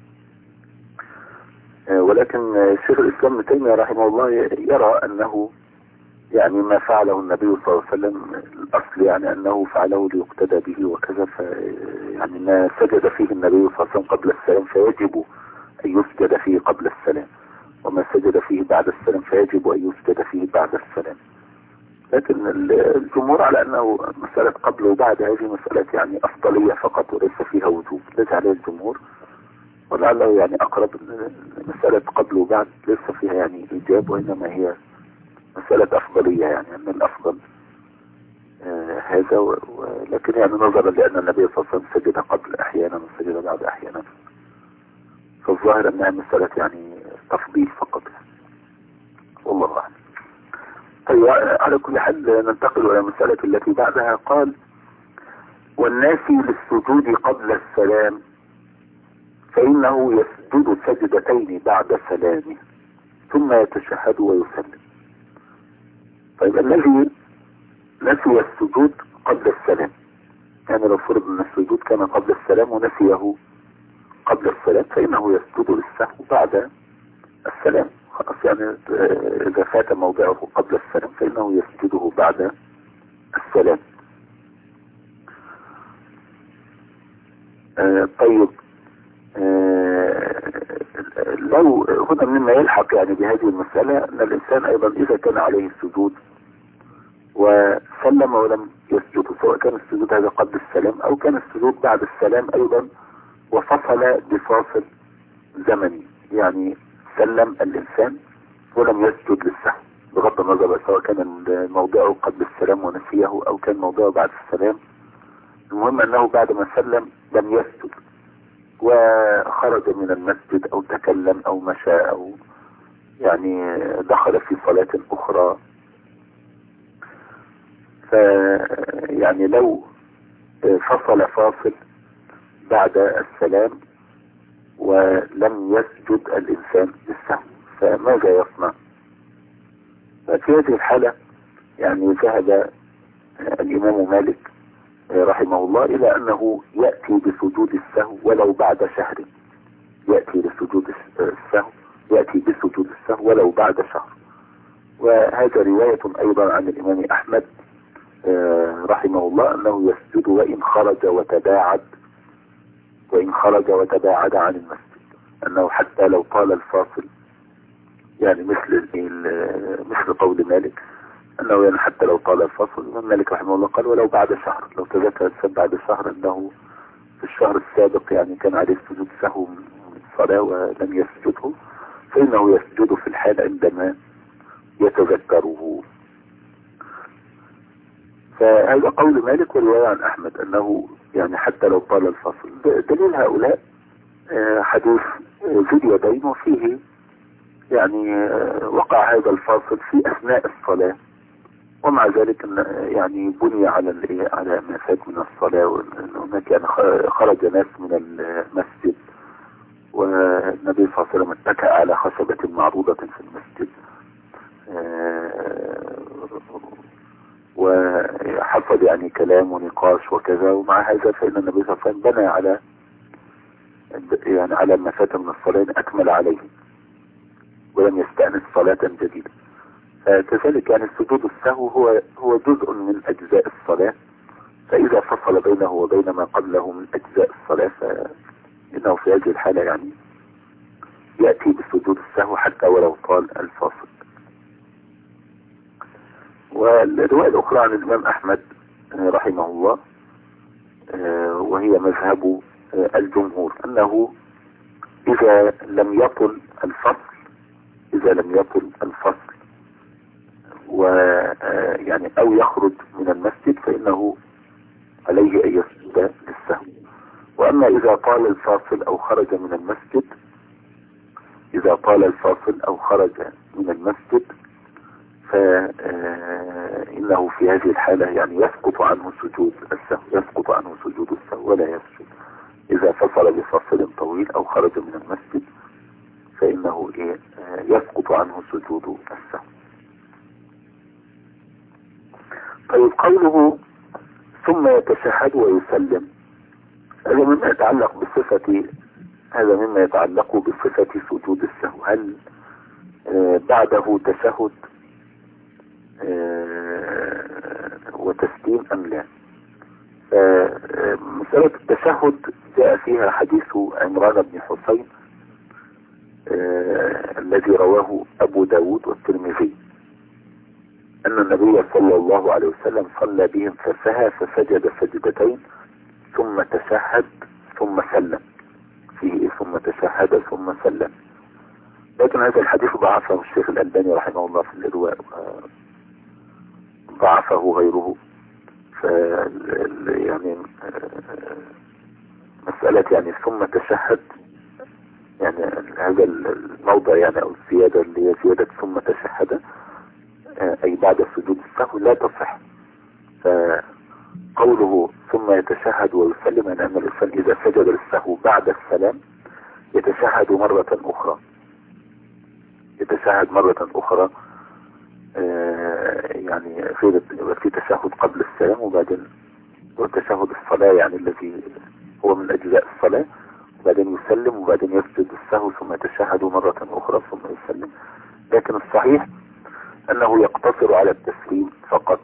آه ولكن شيخ الاسلام ابن تيمية رحمه الله يرى انه يعني ما فعله النبي صلى الله عليه وسلم الاصل يعني انه فعله ليقتدى به وكذا، ف يعني ما سجد فيه النبي صلى الله عليه وسلم قبل السلام فيجب ان يسجد فيه قبل السلام، وما سجد فيه بعد السلام فيجب ان يسجد فيه بعد السلام. لكن الجمهور على انه مسألة قبل وبعد هذه مسألة يعني افضلية فقط وليس فيها وجوب، ليس عليه الجمهور، ولعله يعني اقرب مسألة قبل وبعد ليس فيها يعني ايجاب، وانما هي مسألة افضلية، يعني ان الافضل آه هذا، ولكن يعني نظرا لان النبي صلى الله عليه وسلم سجد قبل احيانا وسجد بعد احيانا، فالظاهر انها مسألة يعني تفضيل فقط يعني. والله اعلم. طيب على كل حال ننتقل الى المسألة التي بعدها. قال والناسي للسجود قبل السلام فإنه يسجد سجدتين بعد سلامه ثم يتشهد ويسلم. طيب الذي نسي السجود قبل السلام، يعني لو فرض ان السجود كان قبل السلام ونسيه قبل السلام فإنه يسجد للسهو بعد السلام، خلاص يعني إذا فات موضعه قبل السلام فإنه يسجده بعد السلام. آه طيب آه لو هنا مما يلحق يعني بهذه المسألة أن الإنسان أيضا إذا كان عليه السجود وسلم ولم يسجد، سواء كان السجود هذا قبل السلام أو كان السجود بعد السلام أيضا وفصل بفاصل زمني، يعني سلم الإنسان ولم يسجد للسهو بغض النظر سواء كان موضعه قبل السلام ونسيه او كان موضعه بعد السلام. المهم انه بعد ما سلم لم يسجد وخرج من المسجد او تكلم او مشى او يعني دخل في صلاة اخرى. فيعني لو فصل فاصل بعد السلام ولم يسجد الانسان للسهو فماذا يصنع؟ ففي هذه الحالة يعني ذهب الامام مالك رحمه الله الى انه يأتي بسجود السهو ولو بعد شهر. يأتي بسجود السهو يأتي بسجود السهو ولو بعد شهر. وهذا رواية ايضا عن الامام احمد رحمه الله انه يسجد وان خرج وتباعد وان خرج وتباعد عن المسجد، انه حتى لو طال الفاصل يعني مثل مثل قول مالك انه يعني حتى لو طال الفصل. الامام مالك رحمه الله قال ولو بعد شهر. لو تذكر السبب بعد شهر انه في الشهر السابق يعني كان عليه سجود سهو من الصلاة ولم يسجده فانه يسجد في الحال عندما يتذكره. فهذا قول مالك ورواية عن احمد انه يعني حتى لو طال الفصل. دليل هؤلاء حديث ذي اليدين وفيه يعني وقع هذا الفاصل في اثناء الصلاة ومع ذلك يعني بني على على ما فات من الصلاة. وهناك يعني خرج ناس من المسجد والنبي صلى الله عليه وسلم اتكأ على خشبة معروضة في المسجد وحصل يعني كلام ونقاش وكذا. ومع هذا فإن النبي صلى الله عليه وسلم بنى على يعني على ما فات من الصلاة أكمل عليه ولم يستأنس صلاة جديدة. كذلك يعني سجود السهو هو هو جزء من أجزاء الصلاة. فإذا فصل بينه وبين ما قبله من أجزاء الصلاة فإنه في هذه الحالة يعني يأتي بسجود السهو حتى ولو طال الفاصل. والرواية الأخرى عن الإمام أحمد رحمه الله وهي مذهب الجمهور أنه إذا لم يطل الفصل إذا لم يطل الفصل ويعني او يخرج من المسجد فانه عليه ان يسجد للسهو. واما اذا طال الفاصل او خرج من المسجد اذا طال الفاصل او خرج من المسجد فانه في هذه الحالة يعني يسقط عنه سجود السهو يسقط عنه سجود السهو ولا يسجد. اذا فصل بفاصل طويل او خرج من المسجد فانه يسقط عنه سجود السهو. طيب قوله ثم يتشهد ويسلم هذا مما يتعلق بصفة هذا مما يتعلق بصفة سجود السهو. هل آه بعده تشهد آه وتسليم أم لا؟ آه مسألة التشهد جاء فيها حديث عمران بن حسين آه الذي رواه أبو داود والترمذي أن النبي صلى الله عليه وسلم صلى بهم فسهى فسجد سجدتين ثم تشهد ثم سلم. فيه ثم تشهد ثم سلم. لكن هذا الحديث ضعفه الشيخ الألباني رحمه الله في الإرواء ضعفه غيره. ف يعني مسألة يعني ثم تشهد يعني هذا الموضع يعني أو الزيادة اللي هي زيادة ثم تشهد أي بعد سجود السهو لا تصح. فقوله ثم يتشهد ويسلم أن أن الإنسان إذا سجد للسهو بعد السلام يتشهد مرة أخرى يتشهد مرة أخرى يعني في في تشهد قبل السلام وبعدين وتشهد الصلاة يعني الذي هو من أجزاء الصلاة وبعدين يسلم وبعدين يسجد السهو ثم يتشهد مرة أخرى ثم يسلم. لكن الصحيح أنه يقتصر على التسليم فقط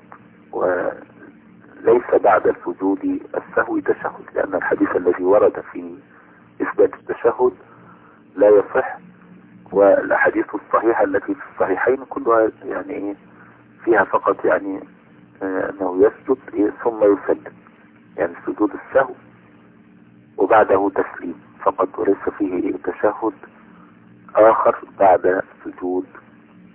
وليس بعد السجود السهو تشهد، لأن الحديث الذي ورد في إثبات التشهد لا يصح. والأحاديث الصحيحة التي في الصحيحين كلها يعني فيها فقط يعني أنه يسجد ثم يسلم يعني سجود السهو وبعده تسليم فقط وليس فيه تشهد آخر بعد سجود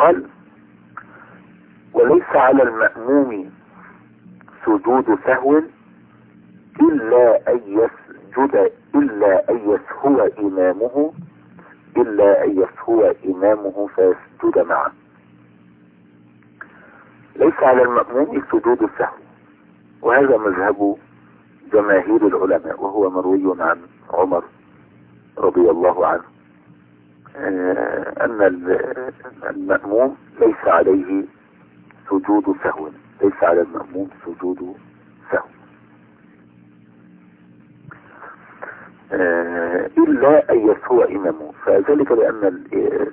قال وليس على المأموم سجود سهو إلا أن يسجد إلا أن يسهو إمامه إلا أن يسهو إمامه فيسجد معه. ليس على المأموم سجود السهو، وهذا مذهب جماهير العلماء، وهو مروي عن عمر رضي الله عنه أن المأموم ليس عليه سجود سهو، ليس على المأموم سجود سهو إلا أن يسهو إمامه. فذلك لأن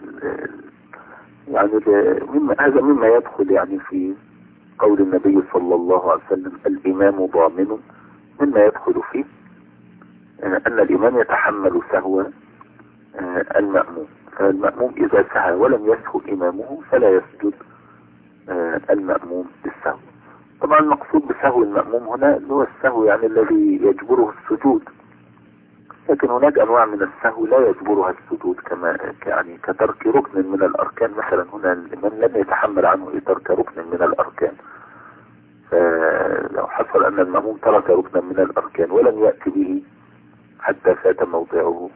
يعني مما هذا مما يدخل يعني في قول النبي صلى الله عليه وسلم الإمام ضامن، مما يدخل فيه أن الإمام يتحمل سهو المأموم. فالمأموم إذا سهى ولم يسهو إمامه فلا يسجد المأموم بالسهو. طبعا المقصود بسهو المأموم هنا هو السهو يعني الذي يجبره السجود، لكن هناك أنواع من السهو لا يجبرها السجود، كما يعني كترك ركن من الأركان. مثلا هنا الإمام لم يتحمل عنه ترك ركن من الأركان، فلو حصل أن المأموم ترك ركنا من الأركان ولم يأتي به حتى فات موضعه،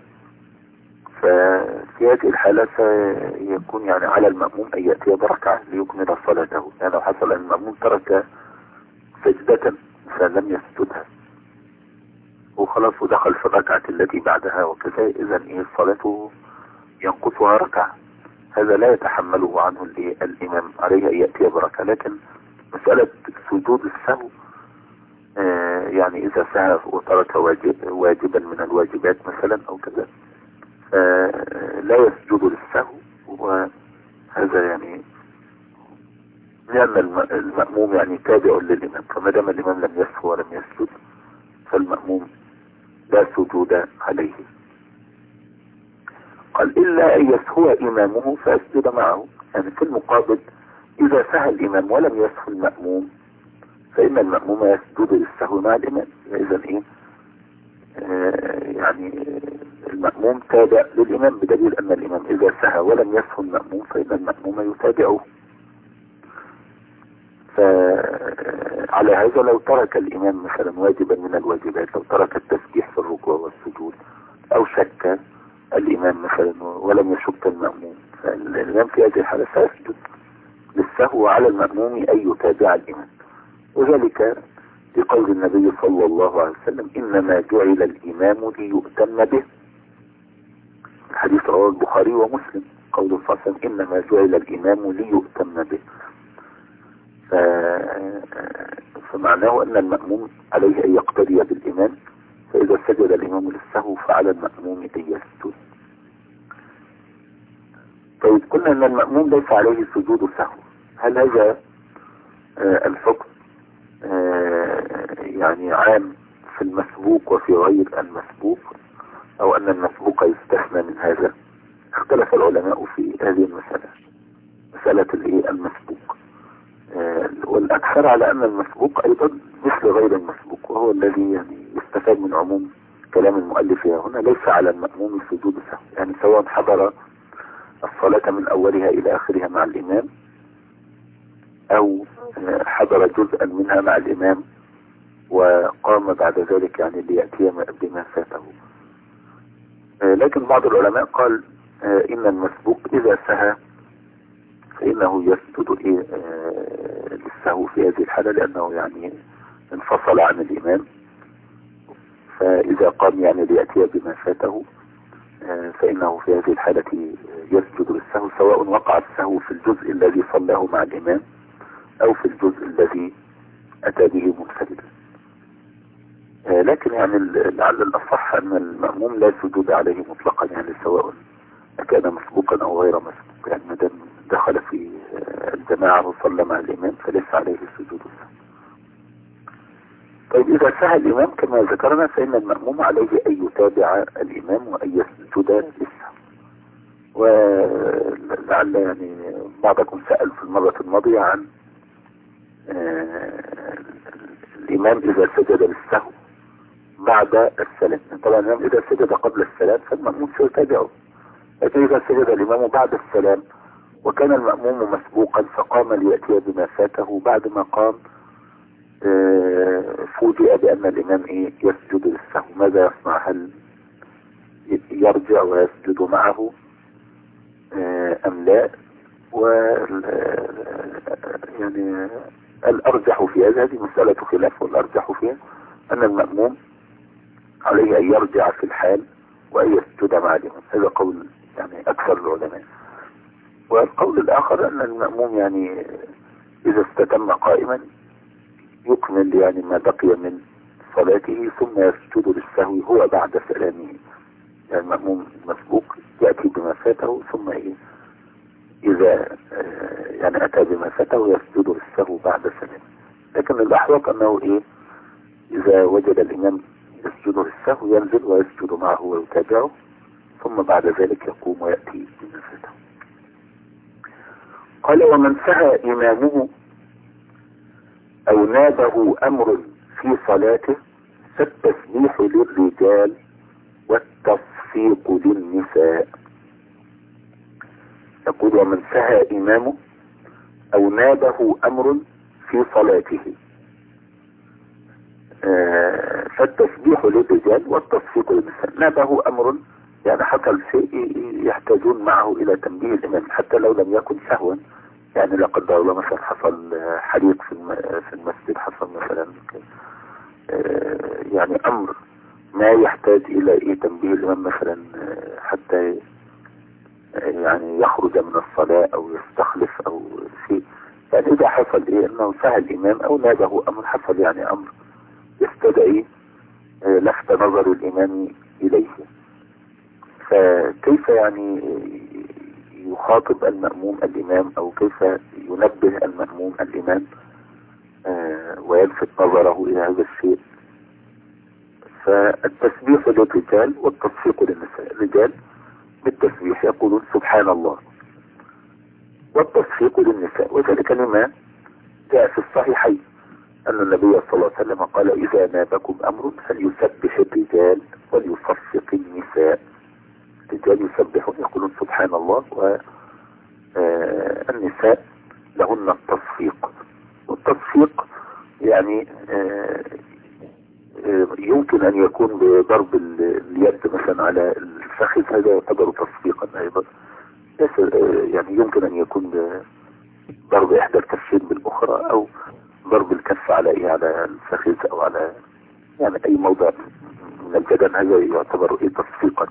ففي هذه الحالة سيكون يعني على المأموم أن يأتي بركعة ليكمل صلاته. يعني لو حصل أن المأموم ترك سجدة فلم يسجدها وخلاص ودخل في الركعة التي بعدها وكذا، إذا إيه صلاته ينقصها ركعة، هذا لا يتحمله عنه الإمام، عليه أن يأتي بركعة. لكن مسألة سجود السهو آه يعني إذا سهى وترك واجب واجبا من الواجبات مثلا أو كذا آه لا يسجد للسهو، وهذا يعني لأن المأموم يعني تابع للإمام، فما دام الإمام لم يسهو ولم يسجد فالمأموم لا سجود عليه. قال إلا أن يسهو إمامه فيسجد معه، يعني في المقابل إذا سهى الإمام ولم يسهو المأموم فإن المأموم يسجد للسهو مع الإمام. إذا إيه آه يعني المأموم تابع للإمام، بدليل أن الإمام إذا سهى ولم يسهو المأموم فإن المأموم يتابعه. فعلى هذا لو ترك الإمام مثلا واجبا من الواجبات، لو ترك التسبيح في الركوع والسجود أو شك الإمام مثلا ولم يشك المأموم، فالإمام في هذه الحالة سيسجد للسهو على المأموم أن يتابع الإمام. وذلك لقول النبي صلى الله عليه وسلم إنما جعل الإمام ليؤتم به، الحديث رواه البخاري ومسلم، قول صلى الله عليه وسلم إنما جعل الإمام ليؤتم به. فمعناه أن المأموم عليه أن يقتدي بالإمام، فإذا سجد الإمام للسهو فعلى المأموم أن يسجد. طيب قلنا أن المأموم ليس عليه سجود سهو، هل هذا آه الحكم آه يعني عام في المسبوق وفي غير المسبوق، أو أن المسبوق يستثنى من هذا؟ اختلف العلماء في هذه المسألة، مسألة المسبوق، آه والأكثر على أن المسبوق أيضا مثل غير المسبوق، وهو الذي يعني يستفاد من عموم كلام المؤلف هنا. ليس على المأموم سجود سهو، يعني سواء حضر الصلاة من أولها إلى آخرها مع الإمام أو حضر جزءا منها مع الإمام وقام بعد ذلك يعني ليأتي بما فاته. لكن بعض العلماء قال إن المسبوق إذا سهى فإنه يسجد للسهو في هذه الحالة، لأنه يعني انفصل عن الإمام، فإذا قام يعني ليأتي بما فاته فإنه في هذه الحالة يسجد للسهو، سواء وقع السهو في الجزء الذي صلاه مع الإمام أو في الجزء الذي أتى به منفردا. لكن يعني لعل الأصح أن المأموم لا سجود عليه مطلقا، يعني سواء كان مسبوقا أو غير مسبوق، يعني ما دام دخل في الجماعة وصلى مع الإمام فليس عليه سجود السهو. طيب إذا سهى الإمام كما ذكرنا فإن المأموم عليه أن يتابع الإمام وأن يسجد للسهو. ولعل يعني بعضكم سأل في المرة الماضية عن الإمام إذا سجد للسهو بعد السلام. طبعا الإمام إذا سجد قبل السلام فالمأموم سيتابعه، لكن إذا سجد الإمام بعد السلام وكان المأموم مسبوقا فقام ليأتي بما فاته. بعد ما قام فوجئ بأن الإمام إيه يسجد للسهو. ماذا يصنع؟ هل يرجع ويسجد معه أم لا؟ و يعني الأرجح في هذا، هذه مسألة خلاف، والأرجح فيها أن المأموم عليه أن يرجع في الحال وأن يسجد مع الإمام. هذا قول يعني أكثر العلماء. والقول الآخر أن المأموم يعني إذا استتم قائما يكمل يعني ما بقي من صلاته ثم يسجد للسهو هو بعد سلامه. يعني المأموم مسبوق يأتي بما فاته ثم إيه إذا يعني أتى بما فاته يسجد للسهو بعد سلامه. لكن الأحوط أنه إيه إذا وجد الإمام يسجد للسهو ينزل ويسجد معه ويتابعه ثم بعد ذلك يقوم ويأتي بما فاته. قال: ومن سهى إمامه أو نابه أمر في صلاته فالتسبيح للرجال والتصفيق للنساء. يقول: ومن سهى إمامه أو نابه أمر في صلاته آه فالتسبيح للرجال والتصفيق للنساء. نابه أمر يعني حصل شيء يحتاجون معه إلى تنبيه الإمام حتى لو لم يكن سهوا. يعني لا قدر الله مثلا حصل حريق في المسجد، حصل مثلا يعني أمر ما يحتاج إلى إيه تنبيه الإمام مثلا حتى يعني يخرج من الصلاة أو يستخلف أو شيء. يعني إذا حصل إيه أنه سهى الإمام أو نابه أمر، حصل يعني أمر يستدعي لفت نظر الإمام إليه، فكيف يعني يخاطب المأموم الإمام أو كيف ينبه المأموم الإمام آه ويلفت نظره إلى هذا الشيء؟ فالتسبيح للرجال والتصفيق للنساء. الرجال بالتسبيح يقولون سبحان الله، والتصفيق للنساء وذلك لما جاء في الصحيحين أن النبي صلى الله عليه وسلم قال: إذا نابكم أمر فليسبح الرجال وليصفق النساء. الرجال يسبحون يقولون سبحان الله، والنساء لهن التصفيق. والتصفيق يعني يمكن أن يكون بضرب اليد مثلا على الفخذ، هذا يعتبر تصفيقا أيضا. يعني يمكن أن يكون ضرب إحدى الكفين بالأخرى أو ضرب الكف على إيه على الفخذ أو على يعني أي موضع من البدن، هذا يعتبر إيه تصفيقا.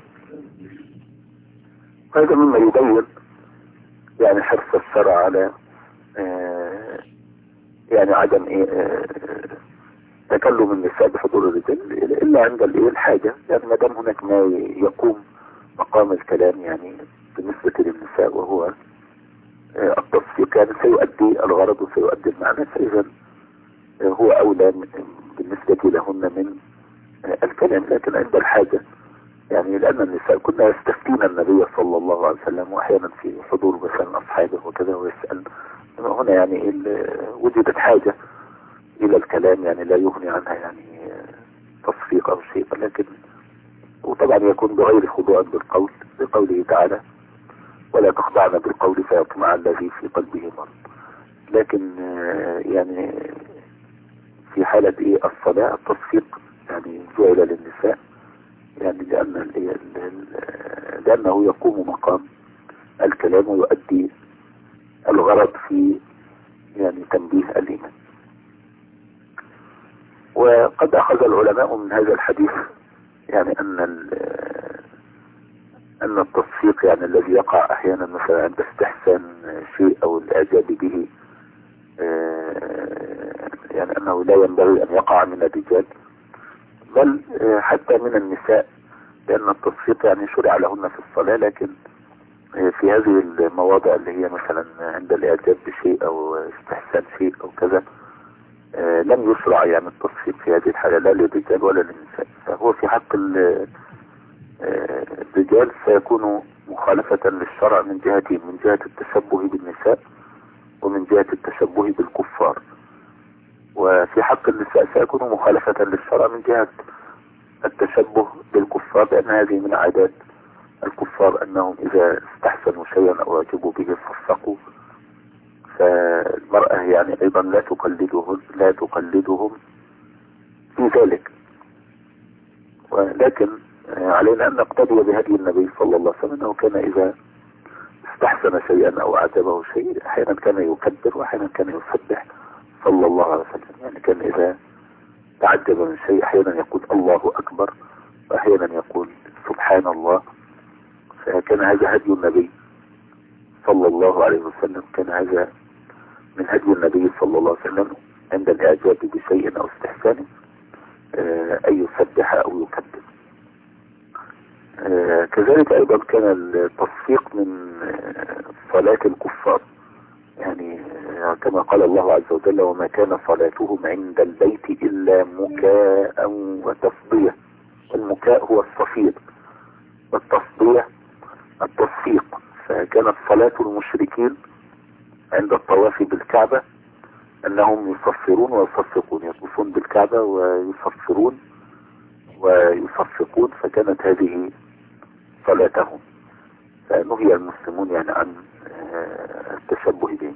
هذا مما يبين يعني حرص الشرع على آه يعني عدم إيه آه تكلم النساء بحضور الرجال إلا عند الإيه الحاجة. يعني ما دام هناك ما يقوم مقام الكلام يعني بالنسبة للنساء وهو آه التصفيق يعني سيؤدي الغرض وسيؤدي المعنى، فإذا آه هو أولى بالنسبة لهن من آه الكلام. لكن عند الحاجة يعني لأن النساء كنا يستفتين النبي صلى الله عليه وسلم وأحيانا في حضور مثلا أصحابه وكذا ويسأل. هنا يعني وجدت حاجة إلى الكلام يعني لا يغني عنها يعني تصفيق أو شيء، لكن وطبعا يكون بغير خضوع بالقول بقوله تعالى: ولا تخضعن بالقول فيطمع الذي في قلبه مرض. لكن يعني في حالة إيه الصلاة التصفيق يعني جعل للنساء يعني لأن لأنه يقوم مقام الكلام ويؤدي الغرض في يعني تنبيه الإيمان. وقد أخذ العلماء من هذا الحديث يعني أن أن التصفيق يعني الذي يقع أحيانا مثلا عند استحسان شيء أو الإعجاب به يعني أنه لا ينبغي أن يقع من الرجال بل حتى من النساء، لأن التصفيق يعني شرع لهن في الصلاة، لكن في هذه المواضع اللي هي مثلا عند الإعجاب بشيء أو استحسان شيء أو كذا لم يشرع يعني التصفيق في هذه الحالة لا للرجال ولا للنساء. فهو في حق الرجال سيكون مخالفة للشرع من جهتين: من جهة التشبه بالنساء ومن جهة التشبه بالكفار. وفي حق النساء سيكون مخالفة للشرع من جهة التشبه بالكفار، لأن هذه من عادات الكفار أنهم إذا استحسنوا شيئا أو أعجبوا به صفقوا، فالمرأة يعني أيضا لا تقلدهم لا تقلدهم في ذلك، ولكن علينا أن نقتدي بهدي النبي صلى الله عليه وسلم، أنه كان إذا استحسن شيئا أو أعجبه شيء أحيانا كان يكبر وأحيانا كان يسبح صلى الله عليه وسلم. يعني كان إذا تعجب من شيء أحيانا يقول الله أكبر وأحيانا يقول سبحان الله. فكان هذا هدي النبي صلى الله عليه وسلم، كان هذا من هدي النبي صلى الله عليه وسلم عند الإعجاب بشيء أو استحسانه أن يسبح أو يكبر. كذلك أيضا كان التصفيق من صلاة الكفار، يعني كما قال الله عز وجل وما كان صلاتهم عند البيت إلا مكاء وتصدية. المكاء هو الصفير والتصدية التصفيق. فكانت صلاة المشركين عند الطواف بالكعبة أنهم يصفرون ويصفقون، يطوفون بالكعبة ويصفرون ويصفقون، فكانت هذه صلاتهم. فنهي المسلمون يعني عن التشبه بهم،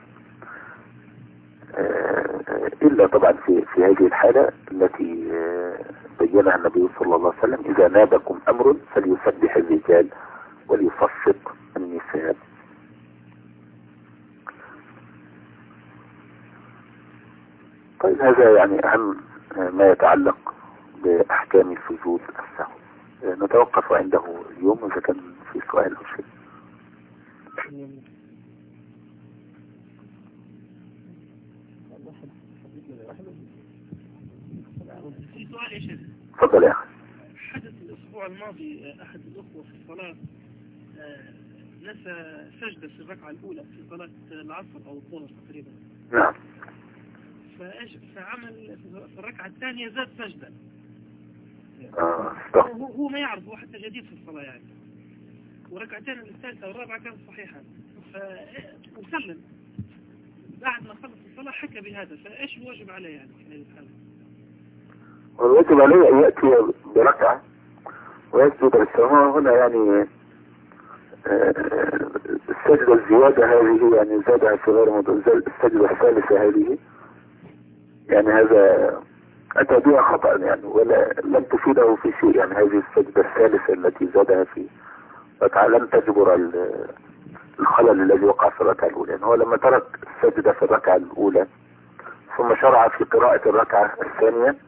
إلا طبعا في في هذه الحالة التي بينها النبي صلى الله عليه وسلم إذا نابكم أمر فليسبح الرجال وليصفق النساء. طيب هذا يعني أهم ما يتعلق بأحكام سجود السهو. نتوقف عنده اليوم إذا كان في سؤال أو شيء. في سؤال يا شيخ. تفضل يا أخي. حدث الأسبوع الماضي أحد الأخوة في الصلاة نسى سجدة في الركعة الأولى في صلاة العصر أو الظهر تقريبا. نعم. فعمل في الركعة الثانية زاد سجدة. آه. هو هو ما يعرف، هو حتى جديد في الصلاة يعني. وركعتين الثالثة والرابعة كانت صحيحة. وسلم. بعد ما خلص الصلاة حكى بهذا، فإيش الواجب عليه يعني في هذه الحالة؟ والواجب عليه أن يأتي بركعة ويسجد للسماء. هنا يعني السجدة الزيادة هذه يعني زادها في غير موضوع. السجدة الثالثة هذه يعني هذا أتى بها خطأ يعني، ولا لم تفيده في شيء. يعني هذه السجدة الثالثة التي زادها في ركعة لم تجبر الخلل الذي وقع في الركعة الأولى. يعني هو لما ترك السجدة في الركعة الأولى ثم شرع في قراءة الركعة الثانية،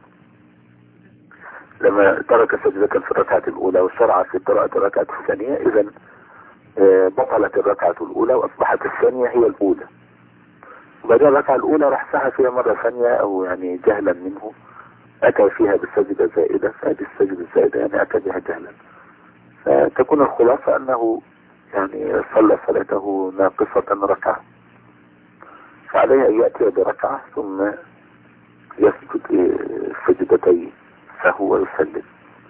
لما ترك سجدة في الركعة الأولى وشرع في قراءة الركعة الثانية، إذن بطلت الركعة الأولى وأصبحت الثانية هي الأولى. وبعد الركعة الأولى راح سعى فيها مرة ثانية أو يعني جهلا منه أتى فيها بالسجدة زائدة، فهذه السجدة الزائدة يعني أتى بها جهلا، فتكون الخلاصة أنه يعني صلى صلاته ناقصة ركعة، فعليه أن يأتي بركعة ثم يسجد سجدتين فهو يسلم.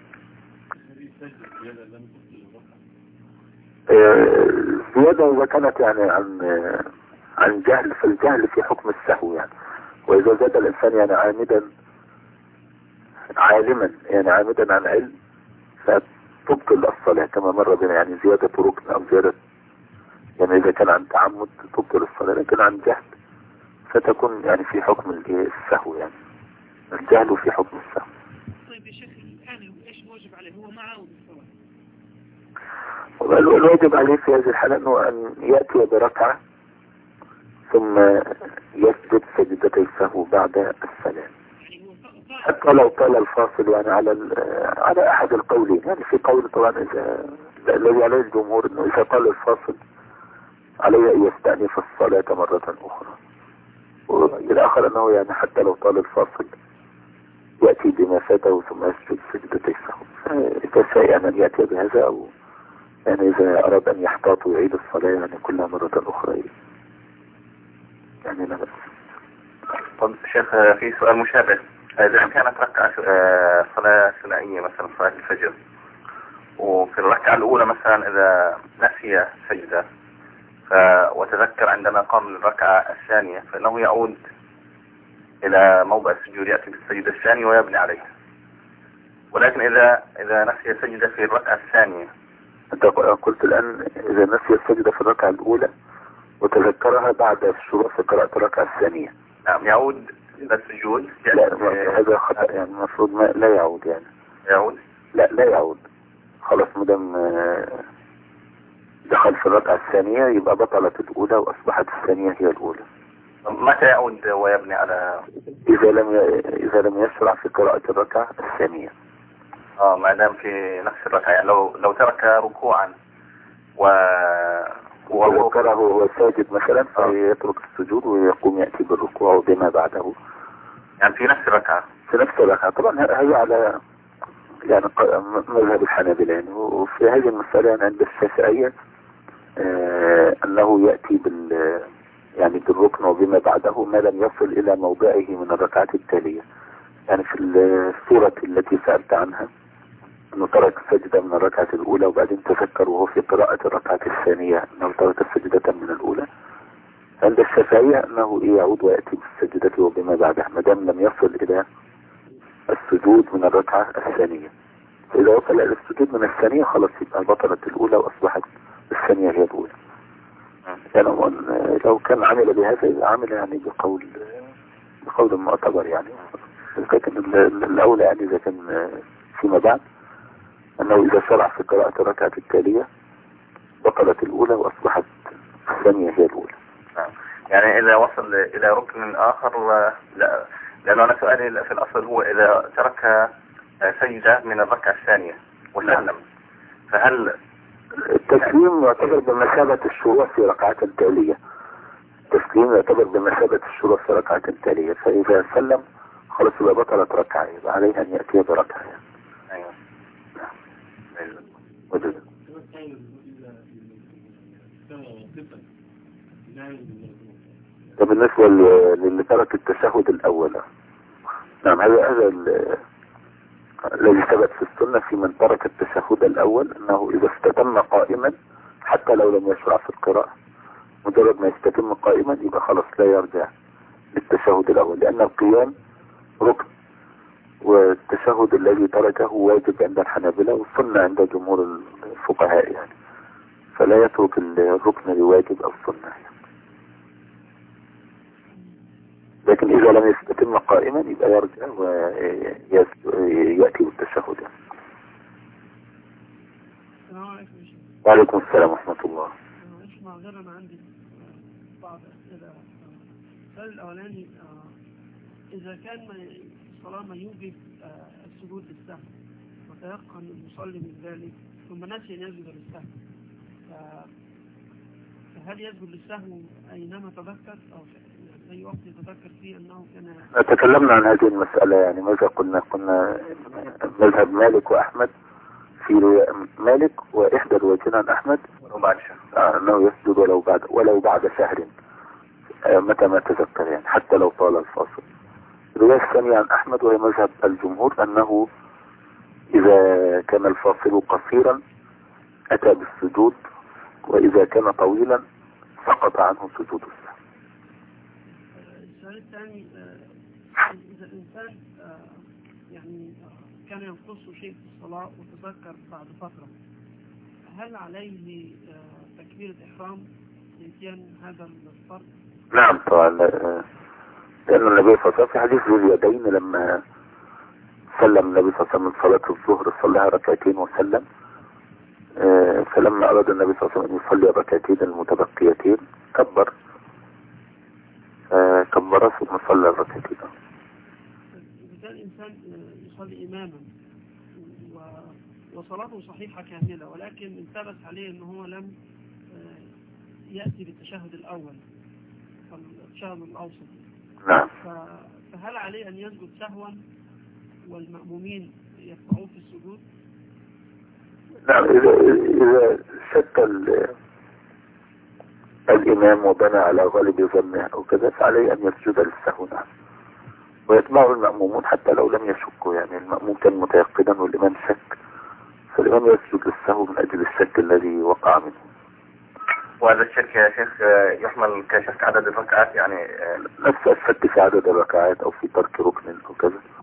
زيادة إذا كانت يعني عن عن جهل، فالجهل في حكم السهو يعني. وإذا زاد الإنسان يعني عامدا عالما يعني عامدا عن علم فتبطل الصلاة كما مر بنا. يعني زيادة ركن أو زيادة يعني إذا كان عن تعمد تبطل الصلاة، لكن عن جهل فتكون يعني في حكم السهو. يعني الجهل في حكم السهو. طيب يا شيخ الآن إيش الواجب عليه؟ هو ما عاود الصلاة. الواجب عليه في هذه الحالة أنه أن يأتي بركعة ثم يسجد سجدتي السهو بعد السلام، حتى لو طال الفاصل يعني على على أحد القولين. يعني في قول طبعا إذا الذي عليه الجمهور أنه إذا طال الفاصل عليه أن يستأنف الصلاة مرة أخرى، والآخر أنه يعني حتى لو طال الفاصل يأتي بما فاته ثم يسجد سجدتي السهو. إذا شاء أن يأتي بهذا، أو يعني إذا أراد أن يحتاط ويعيد الصلاة يعني كلها مرة أخرى يعني لا بأس. طب شيخ في سؤال مشابه، إذا كانت ركعة صلاة ثنائية مثلا صلاة الفجر، وفي الركعة الأولى مثلا إذا نسي سجدة وتذكر عندما قام للركعة الثانية فإنه يعود إلى موضع السجود يأتي بالسجدة الثانية ويبني عليها. ولكن إذا إذا نسي سجدة في الركعة الثانية أنت قلت الآن إذا نسي السجدة في الركعة الأولى وتذكرها بعد الشروع في قراءة الركعة الثانية. نعم يعود إلى السجود. لا هذا خطأ يعني المفروض ما لا يعود يعني. يعود؟ لا لا يعود خلاص مدام دخل في الركعة الثانية يبقى بطلت الأولى وأصبحت الثانية هي الأولى. متى يعود ويبني على؟ إذا لم ي... إذا لم يشرع في قراءة الركعة الثانية. اه ما دام في نفس الركعة يعني لو لو ترك ركوعا و وذكره هو ساجد مثلا فيترك السجود ويقوم يأتي بالركوع وبما بعده. يعني في نفس الركعة. في نفس الركعة طبعا هي على يعني مذهب الحنابلة يعني. وفي هذه المسألة يعني عند الشافعية آه أنه يأتي بال يعني بالركن وبما بعده ما لم يصل إلى موضعه من الركعات التالية. يعني في السورة التي سألت عنها أنه ترك السجدة من الركعة الأولى وبعدين تذكر وهو في قراءة الركعة الثانية أنه ترك السجدة من الأولى. عند الشافعية أنه يعود ويأتي بالسجدة وبما بعدها ما دام لم يصل إلى السجود من الركعة الثانية. فإذا وصل إلى السجود من الثانية خلاص يبقى بطلت الأولى وأصبحت الثانية هي الأولى. يعني لو كان عمل بهذا عمل يعني بقول بقول معتبر يعني. لكن الأولى يعني إذا كان فيما بعد أنه إذا شرع في قراءة الركعة التالية بطلت الأولى وأصبحت الثانية هي الأولى. يعني إذا وصل إلى ركن آخر لا، لأنه أنا سؤالي في الأصل هو إذا ترك سجدة من الركعة الثانية وسلم فهل التسليم يعتبر بمثابة الشروع في ركعات تالية. التسليم يعتبر بمثابة الشروع في ركعات تالية. فإذا سلم خلاص يبقى بطلت ركعة يبقى عليه أن يأتي بركعة يعني. أيوة. وجد. ده بالنسبة للي ترك التشهد الأول. نعم هذا هذا الذي ثبت في السنة في من ترك التشهد الأول أنه إذا استتم قائما حتى لو لم يشرع في القراءة مجرد ما يستتم قائما يبقى خلاص لا يرجع للتشهد الأول لأن القيام ركن والتشهد الذي تركه واجب عند الحنابلة والسنة عند جمهور الفقهاء يعني. فلا يترك الركن لواجب أو السنة يعني. لكن إذا لم يستتم قائما يبقى يرجع ويأتي بالتشهد يعني. وعليكم السلام ورحمة الله. ايش معذرة انا عندي بعض اسئلة. السؤال الاولاني اذا كان الصلاة ما يوجب السجود للسهو وتيقن المصلي من ذلك ثم نسي ان يسجد للسهو فهل يسجد للسهو اينما تذكر او في اي وقت يتذكر فيه انه كان؟ تكلمنا عن هذه المسألة يعني ماذا قلنا قلنا مذهب مالك واحمد في مالك واحدى الروايتين عن احمد وبعد شهر انه يسجد ولو بعد ولو بعد شهر متى ما تذكر يعني حتى لو طال الفاصل. الرواية الثانية عن احمد وهي مذهب الجمهور انه اذا كان الفاصل قصيرا اتى بالسجود واذا كان طويلا سقط عنه سجود السهو. السؤال الثاني اذا الانسان يعني كان ينقصه شيء في الصلاة وتذكر بعد فترة هل عليه تكبيرة إحرام لإتيان هذا الفرض؟ نعم طبعا لأن النبي صلى الله عليه وسلم في حديث ذي اليدين لما سلم النبي صلى الله عليه وسلم من صلاة الظهر صلىها ركعتين وسلم فلما أراد النبي صلى الله عليه وسلم أن يصلي الركعتين المتبقيتين كبر كبر ثم صلى الركعتين. إذا كان الإنسان يصلي إماما وصلاته صحيحة كاملة ولكن انتبه عليه أنه هو لم يأتي بالتشهد الأول التشهد الأوسط. نعم. فهل عليه أن يسجد سهوا والمأمومين يقطعون في السجود؟ نعم إذا إذا شك الإمام وبنى على غالب ظنه أو كذا فعليه أن يسجد للسهو. نعم. ويتبعه المأمومون حتى لو لم يشكوا يعني المأموم كان متيقنا والإمام شك فالإمام يسجد للسهو من أجل الشك الذي وقع منه. وهذا الشك يا شيخ يحمل كشك عدد الركعات يعني نفس الشك في عدد الركعات أو في ترك ركن أو كذا.